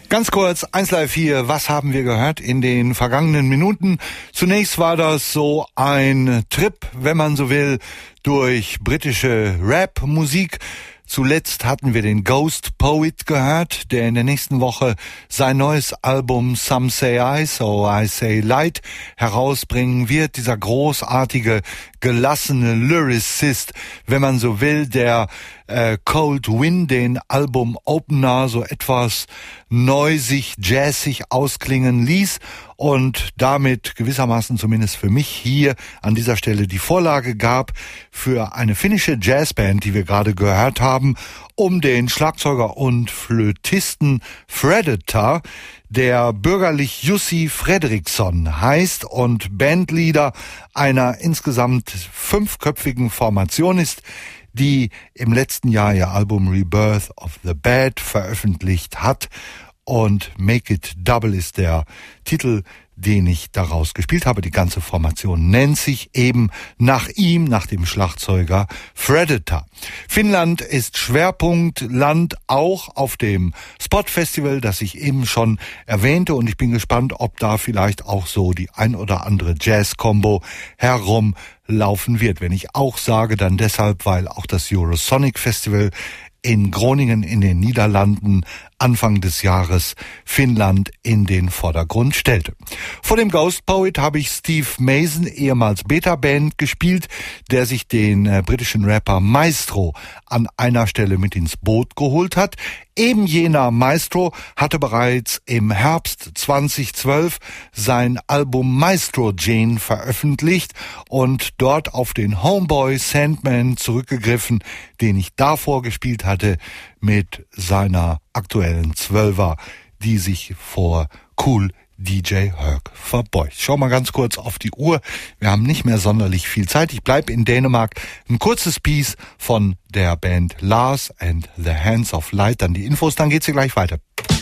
Ganz kurz, eins Live vier, was haben wir gehört in den vergangenen Minuten? Zunächst war das so ein Trip, wenn man so will, durch britische Rap-Musik. Zuletzt hatten wir den Ghost Poet gehört, der in der nächsten Woche sein neues Album Some Say I, So I Say Light herausbringen wird. Dieser großartige, gelassene Lyricist, wenn man so will, der äh, Cold Wind, den Album-Opener, so etwas neusig, jazzig ausklingen ließ und damit gewissermaßen zumindest für mich hier an dieser Stelle die Vorlage gab für eine finnische Jazzband, die wir gerade gehört haben, um den Schlagzeuger und Flötisten Predator, der bürgerlich Jussi Fredriksson heißt und Bandleader einer insgesamt fünfköpfigen Formation ist, die im letzten Jahr ihr Album Rebirth of the Bad veröffentlicht hat. Und Make It Double ist der Titel, den ich daraus gespielt habe. Die ganze Formation nennt sich eben nach ihm, nach dem Schlagzeuger Predator. Finnland ist Schwerpunktland auch auf dem Spot Festival, das ich eben schon erwähnte. Und ich bin gespannt, ob da vielleicht auch so die ein oder andere Jazz-Combo herumlaufen wird. Wenn ich auch sage, dann deshalb, weil auch das Eurosonic Festival in Groningen in den Niederlanden Anfang des Jahres Finnland in den Vordergrund stellte. Vor dem Ghost Poet habe ich Steve Mason, ehemals Beta-Band, gespielt, der sich den äh, britischen Rapper Maestro an einer Stelle mit ins Boot geholt hat. Eben jener Maestro hatte bereits im Herbst zweitausendzwölf sein Album Maestro Gene veröffentlicht und dort auf den Homeboy Sandman zurückgegriffen, den ich davor gespielt hatte mit seiner aktuellen Zwölfer, die sich vor Cool D J Herc verbeugt. Schau mal ganz kurz auf die Uhr. Wir haben nicht mehr sonderlich viel Zeit. Ich bleibe in Dänemark. Ein kurzes Piece von der Band Lars and the Hands of Light. Dann die Infos, dann geht's hier gleich weiter.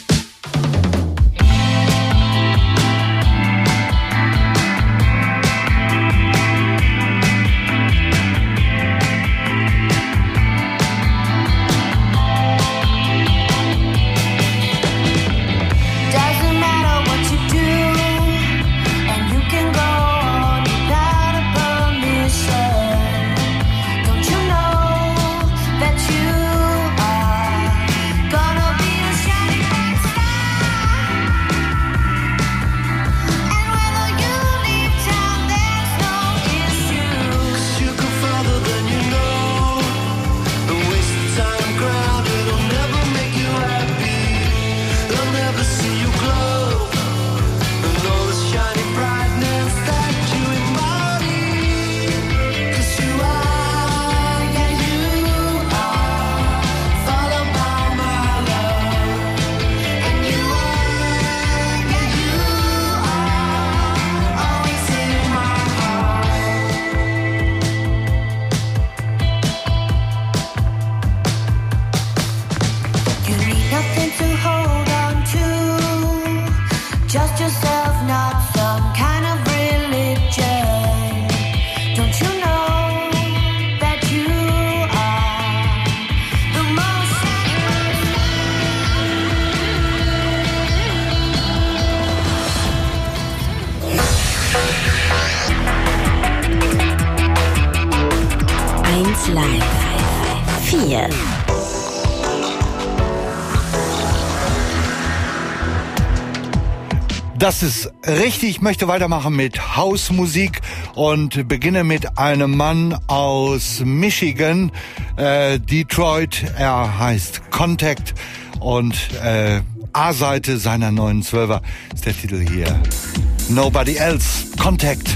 Das ist richtig. Ich möchte weitermachen mit Hausmusik und beginne mit einem Mann aus Michigan, äh, Detroit. Er heißt Contact und äh, A-Seite seiner neuen Zwölfer ist der Titel hier. Nobody Else. Contact.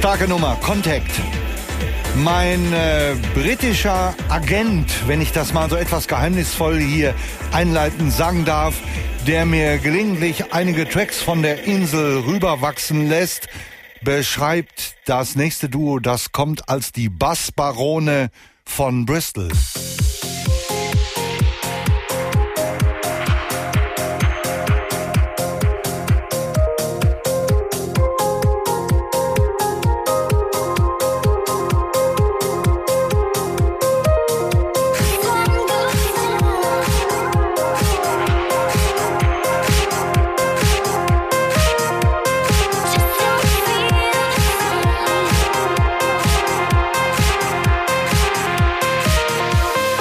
Starke Nummer, Contact. Mein äh, britischer Agent, wenn ich das mal so etwas geheimnisvoll hier einleitend sagen darf, der mir gelegentlich einige Tracks von der Insel rüberwachsen lässt, beschreibt das nächste Duo, das kommt als die Bassbarone von Bristol. Just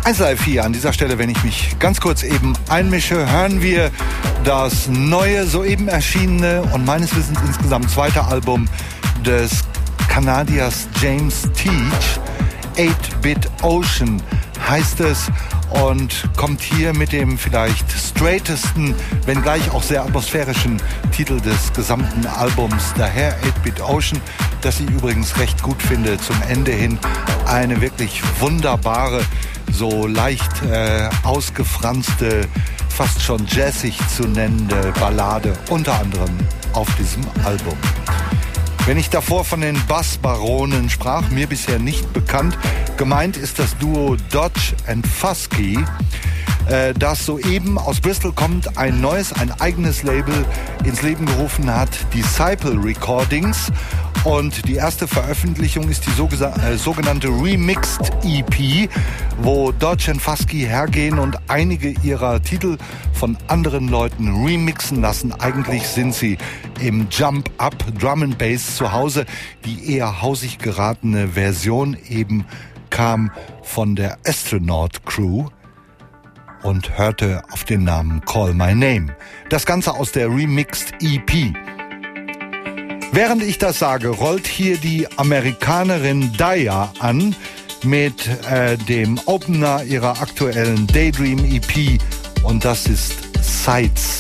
eins Live vier an dieser Stelle, wenn ich mich ganz kurz eben einmische, hören wir das neue, soeben erschienene und meines Wissens insgesamt zweite Album des Kanadiers James Teach. eight bit Ocean heißt es und kommt hier mit dem vielleicht straightesten, wenngleich auch sehr atmosphärischen Titel des gesamten Albums daher, eight bit Ocean, das ich übrigens recht gut finde. Zum Ende hin eine wirklich wunderbare, so leicht äh, ausgefranste, fast schon jazzig zu nennende Ballade, unter anderem auf diesem Album. Wenn ich davor von den Bassbaronen sprach, mir bisher nicht bekannt, gemeint ist das Duo Dodge and Fusky, äh, das soeben aus Bristol kommt, ein neues, ein eigenes Label ins Leben gerufen hat, Disciple Recordings. Und die erste Veröffentlichung ist die äh, sogenannte Remixed E P, wo Dodge and Fusky hergehen und einige ihrer Titel von anderen Leuten remixen lassen. Eigentlich sind sie im Jump-Up Drum and Bass zu Hause. Die eher hausig geratene Version eben kam von der Astronaut Crew und hörte auf den Namen Call My Name. Das Ganze aus der Remixed E P. Während ich das sage, rollt hier die Amerikanerin Daya an mit äh, dem Opener ihrer aktuellen Daydream E P und das ist Sights.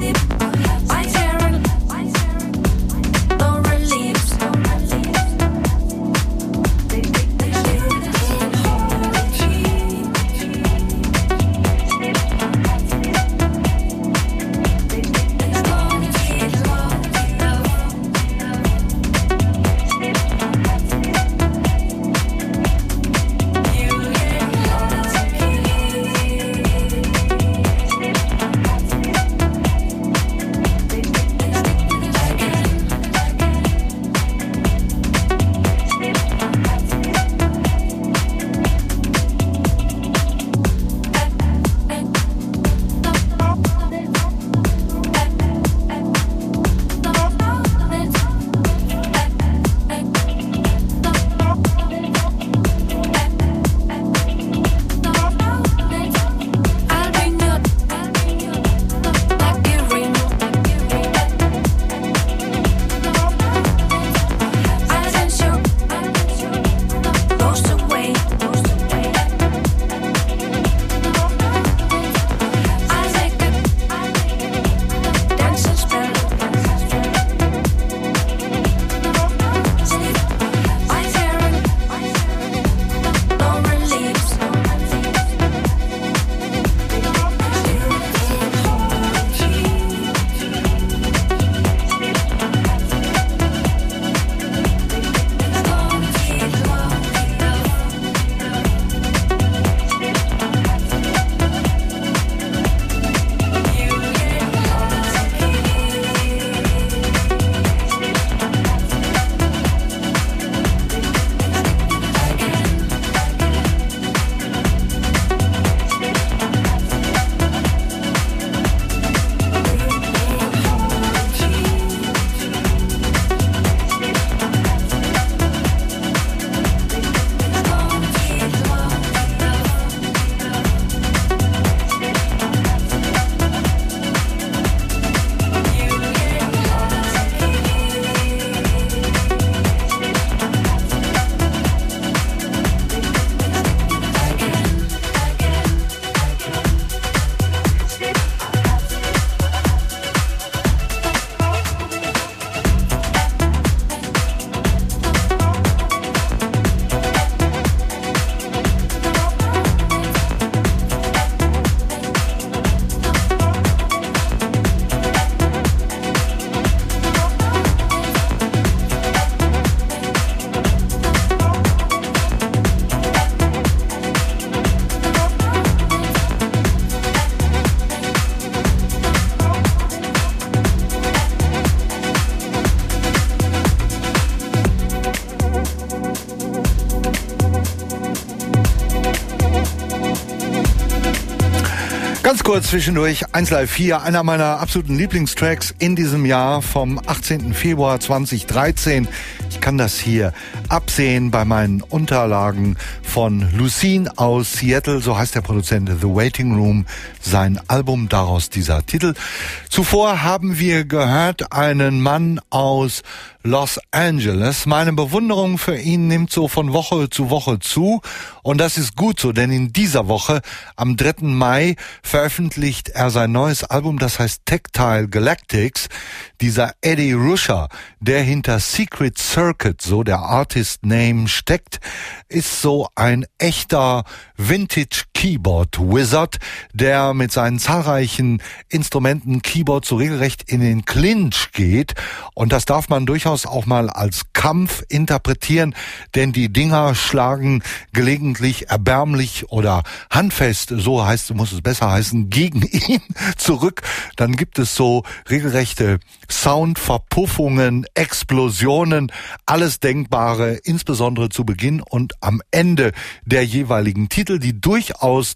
Ganz kurz zwischendurch, eins Live vier, einer meiner absoluten Lieblingstracks in diesem Jahr vom achtzehnten Februar zweitausenddreizehn. Ich kann das hier absehen bei meinen Unterlagen von Lucene aus Seattle, so heißt der Produzent, The Waiting Room, sein Album, daraus dieser Titel. Zuvor haben wir gehört einen Mann aus Los Angeles. Meine Bewunderung für ihn nimmt so von Woche zu Woche zu und das ist gut so, denn in dieser Woche, am dritten Mai, veröffentlicht er sein neues Album, das heißt Tactile Galactics. Dieser Eddie Ruscher, der hinter Secret Circuit, so der Artist Name, steckt, ist so ein echter Vintage Keyboard Wizard, der mit seinen zahlreichen Instrumenten Keyboard so regelrecht in den Clinch geht. Und das darf man durchaus auch mal als Kampf interpretieren, denn die Dinger schlagen gelegentlich erbärmlich oder handfest, so heißt, muss es besser heißen, gegen ihn zurück. Dann gibt es so regelrechte Soundverpuffungen, Explosionen, alles Denkbare, insbesondere zu Beginn und am Ende der jeweiligen Titel, die durchaus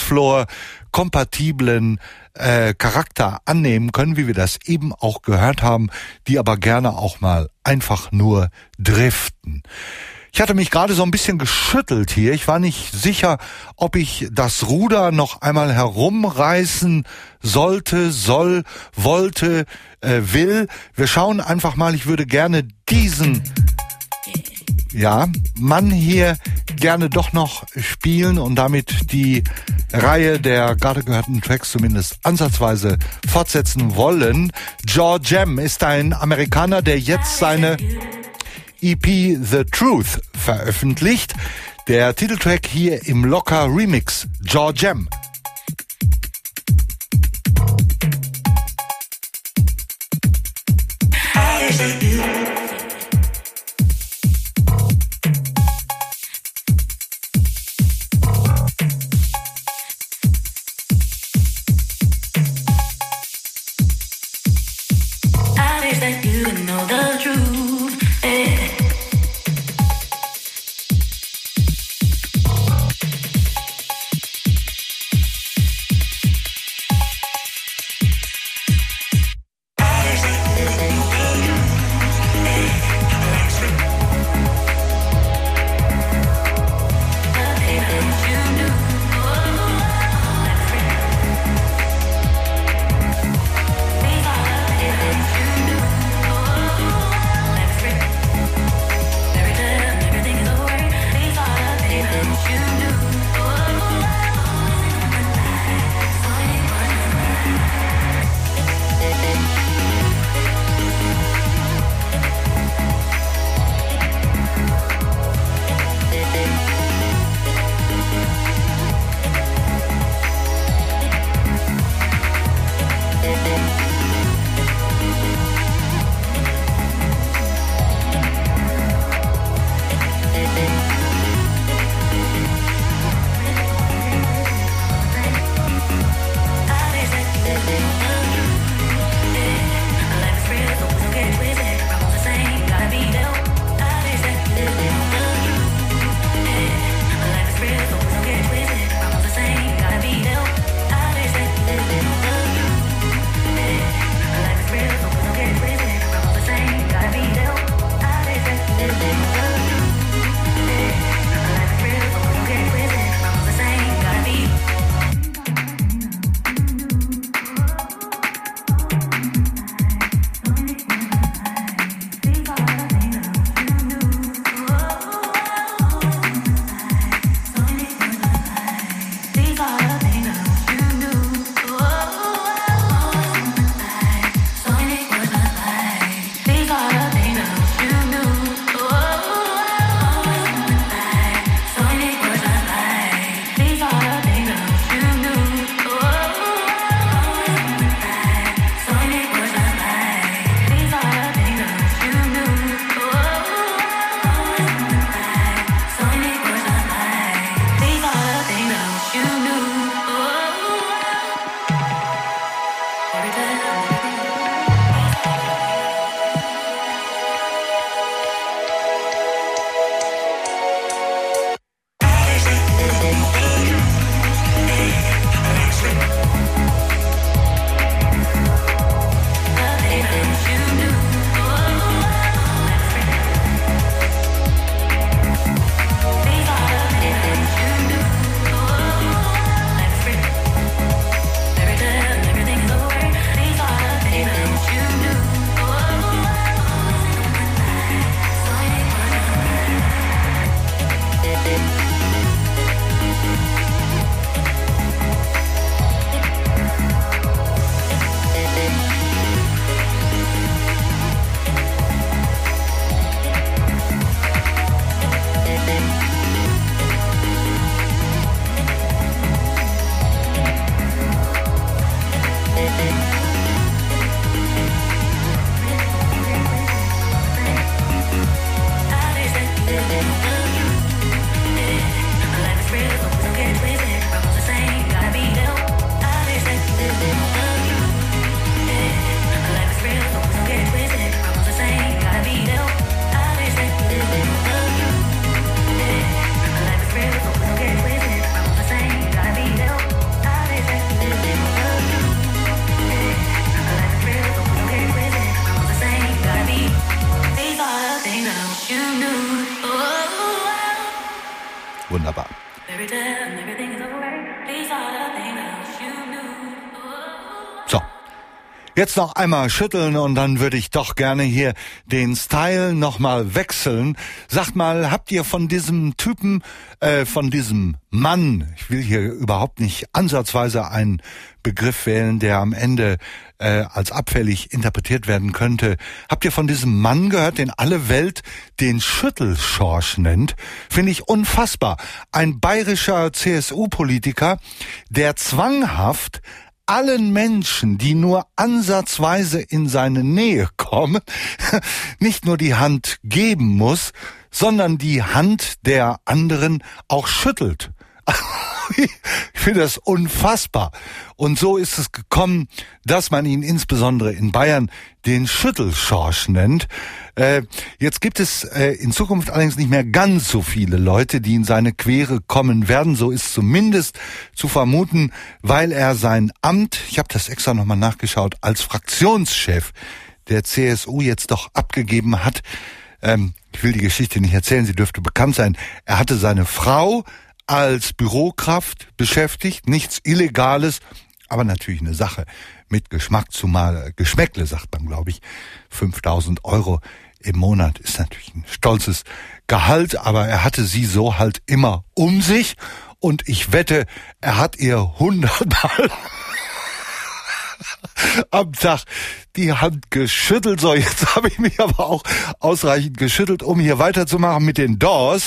Dancefloor-kompatiblen äh, Charakter annehmen können, wie wir das eben auch gehört haben, die aber gerne auch mal einfach nur driften. Ich hatte mich gerade so ein bisschen geschüttelt hier. Ich war nicht sicher, ob ich das Ruder noch einmal herumreißen sollte, soll, wollte, äh, will. Wir schauen einfach mal. Ich würde gerne diesen, ja, Mann hier gerne doch noch spielen und damit die Reihe der gerade gehörten Tracks zumindest ansatzweise fortsetzen wollen. Jaw Jam ist ein Amerikaner, der jetzt seine E P The Truth veröffentlicht. Der Titeltrack hier im Locker Remix, Jaw Jam. Wunderbar. So, Jetzt noch einmal schütteln und dann würde ich doch gerne hier den Style nochmal wechseln. Sagt mal, habt ihr von diesem Typen, äh, von diesem Mann, ich will hier überhaupt nicht ansatzweise einen Begriff wählen, der am Ende äh, als abfällig interpretiert werden könnte. Habt ihr von diesem Mann gehört, den alle Welt den Schüttelschorsch nennt? Finde ich unfassbar. Ein bayerischer C S U-Politiker, der zwanghaft allen Menschen, die nur ansatzweise in seine Nähe kommen, nicht nur die Hand geben muss, sondern die Hand der anderen auch schüttelt. Ich finde das unfassbar. Und so ist es gekommen, dass man ihn insbesondere in Bayern den Schüttelschorsch nennt. Äh, jetzt gibt es äh, in Zukunft allerdings nicht mehr ganz so viele Leute, die in seine Quere kommen werden. So ist zumindest zu vermuten, weil er sein Amt, ich habe das extra nochmal nachgeschaut, als Fraktionschef der C S U jetzt doch abgegeben hat. Ähm, ich will die Geschichte nicht erzählen, sie dürfte bekannt sein. Er hatte seine Frau als Bürokraft beschäftigt, nichts Illegales, aber natürlich eine Sache mit Geschmack, zumal Geschmäckle, sagt man, glaube ich, fünftausend Euro im Monat ist natürlich ein stolzes Gehalt, aber er hatte sie so halt immer um sich und ich wette, er hat ihr hundertmal am Tag die Hand geschüttelt. So, jetzt habe ich mich aber auch ausreichend geschüttelt, um hier weiterzumachen mit den Doors.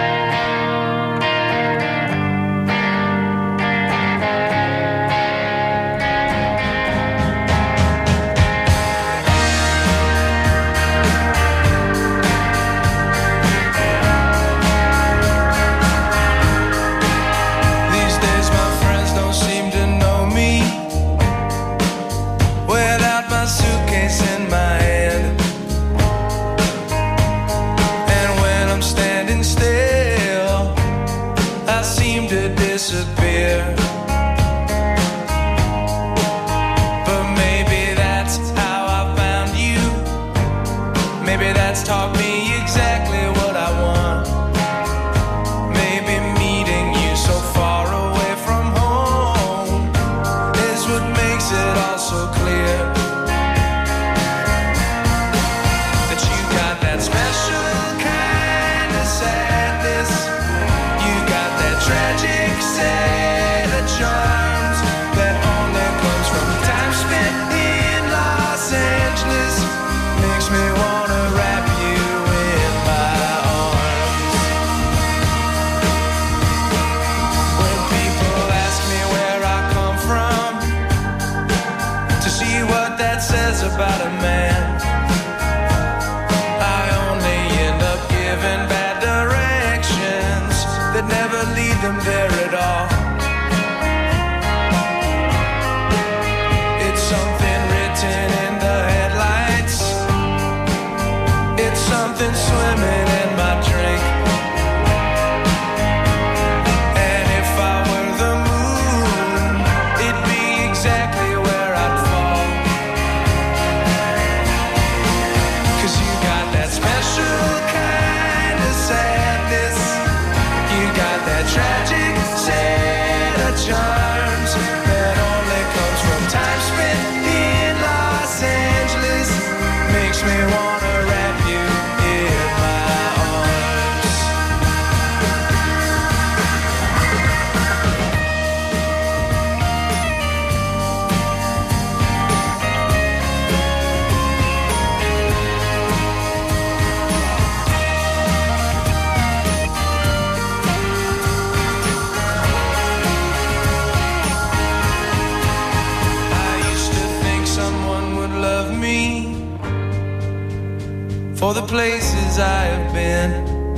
For the places I have been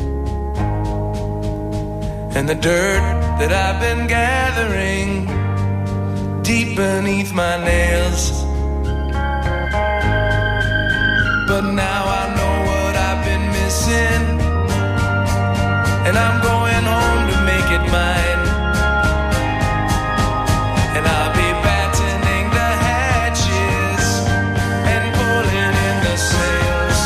and the dirt that I've been gathering deep beneath my nails. But now I know what I've been missing, and I'm going home to make it mine. And I'll be battening the hatches and pulling in the sails,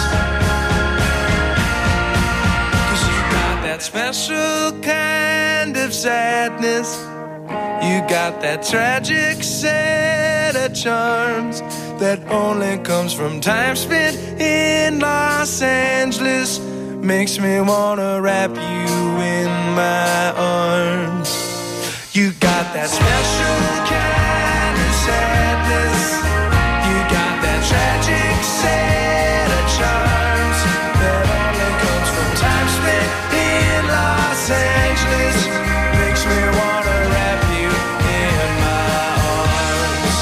'cause you got that special kind of sadness, you got that tragic set of charms that only comes from time spent in Los Angeles makes me wanna wrap you in my arms. You got that special kind of sadness. You got that tragic set of charms that only comes from time spent in Los Angeles. Makes me wanna wrap you in my arms.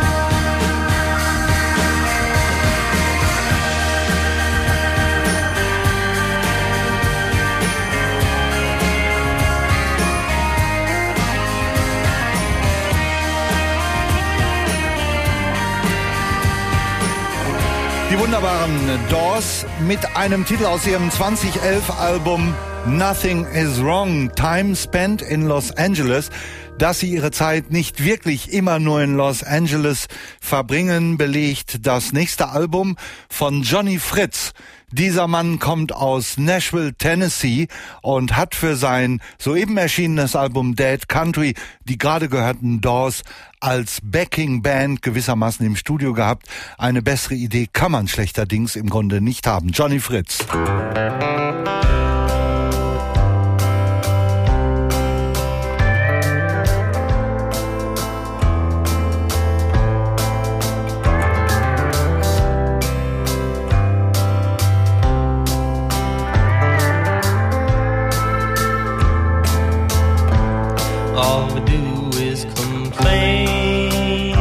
Die wunderbaren Doors mit einem Titel aus ihrem zwanzig elf Album Nothing is Wrong, Time Spent in Los Angeles. Dass sie ihre Zeit nicht wirklich immer nur in Los Angeles verbringen, belegt das nächste Album von Johnny Fritz. Dieser Mann kommt aus Nashville, Tennessee und hat für sein soeben erschienenes Album Dead Country die gerade gehörten Doors als Backing-Band gewissermaßen im Studio gehabt. Eine bessere Idee kann man schlechterdings im Grunde nicht haben. Johnny Fritz. All we do is complain.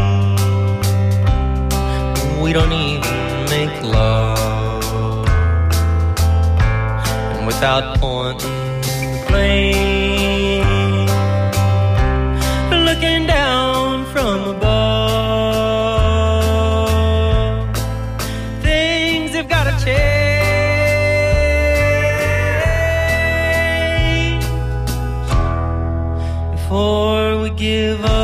We don't even make love, and without pointing the blame, looking down from above, things have gotta change before we give up.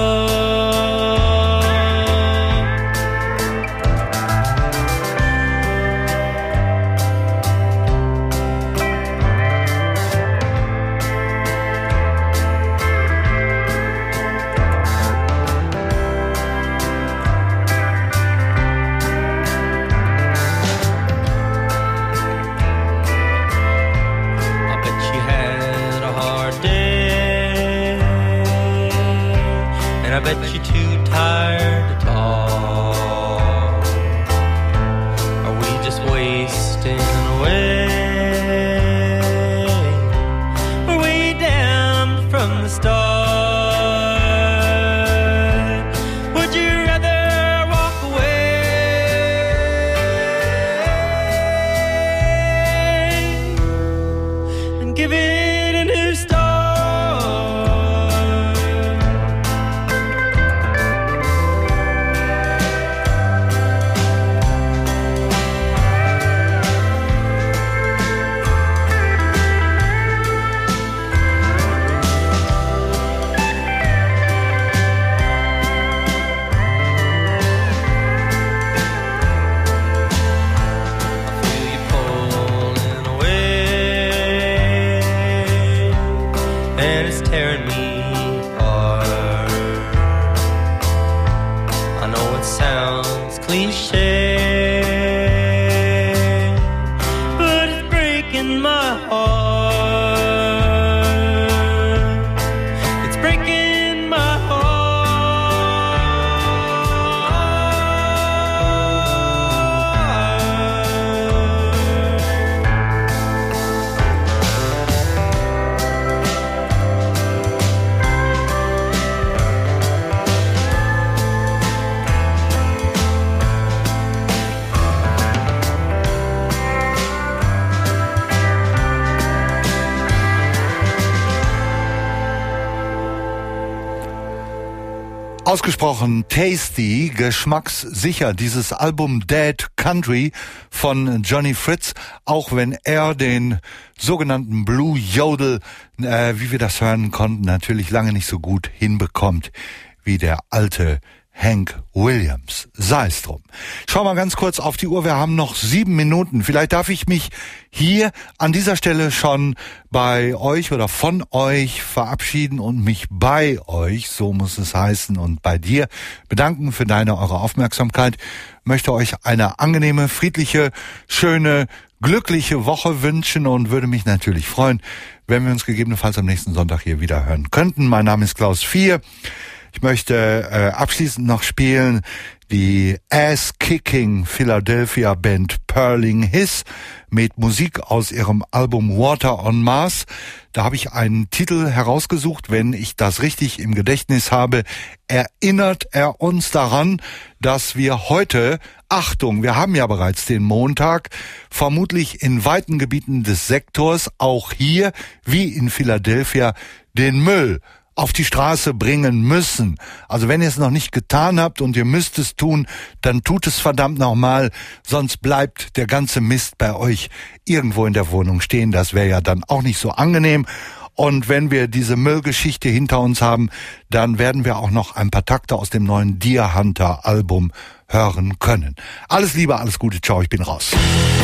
I bet you had a hard day, and I bet you're too tired to talk. Are we just wasting away? Were we damned from the start? Would you rather walk away and give it a new start? Feel you pulling away, and it's tearing me apart. I know it sounds cliche, but it's breaking my heart. It's breaking my Ausgesprochen tasty, geschmackssicher, dieses Album Dead Country von Johnny Fritz, auch wenn er den sogenannten Blue Yodel, äh, wie wir das hören konnten, natürlich lange nicht so gut hinbekommt wie der alte Hank Williams. Sei es drum. Schau mal ganz kurz auf die Uhr. Wir haben noch sieben Minuten. Vielleicht darf ich mich hier an dieser Stelle schon bei euch oder von euch verabschieden und mich bei euch, so muss es heißen, und bei dir bedanken für deine, eure Aufmerksamkeit. Möchte euch eine angenehme, friedliche, schöne, glückliche Woche wünschen und würde mich natürlich freuen, wenn wir uns gegebenenfalls am nächsten Sonntag hier wieder hören könnten. Mein Name ist Klaus Vier. Ich möchte äh, abschließend noch spielen die Ass-Kicking Philadelphia Band Pearling Hiss mit Musik aus ihrem Album Water on Mars. Da habe ich einen Titel herausgesucht, wenn ich das richtig im Gedächtnis habe, erinnert er uns daran, dass wir heute, Achtung, wir haben ja bereits den Montag, vermutlich in weiten Gebieten des Sektors, auch hier wie in Philadelphia, den Müll auf die Straße bringen müssen. Also wenn ihr es noch nicht getan habt und ihr müsst es tun, dann tut es verdammt nochmal, sonst bleibt der ganze Mist bei euch irgendwo in der Wohnung stehen. Das wäre ja dann auch nicht so angenehm. Und wenn wir diese Müllgeschichte hinter uns haben, dann werden wir auch noch ein paar Takte aus dem neuen Deer Hunter Album hören können. Alles Liebe, alles Gute, ciao, ich bin raus.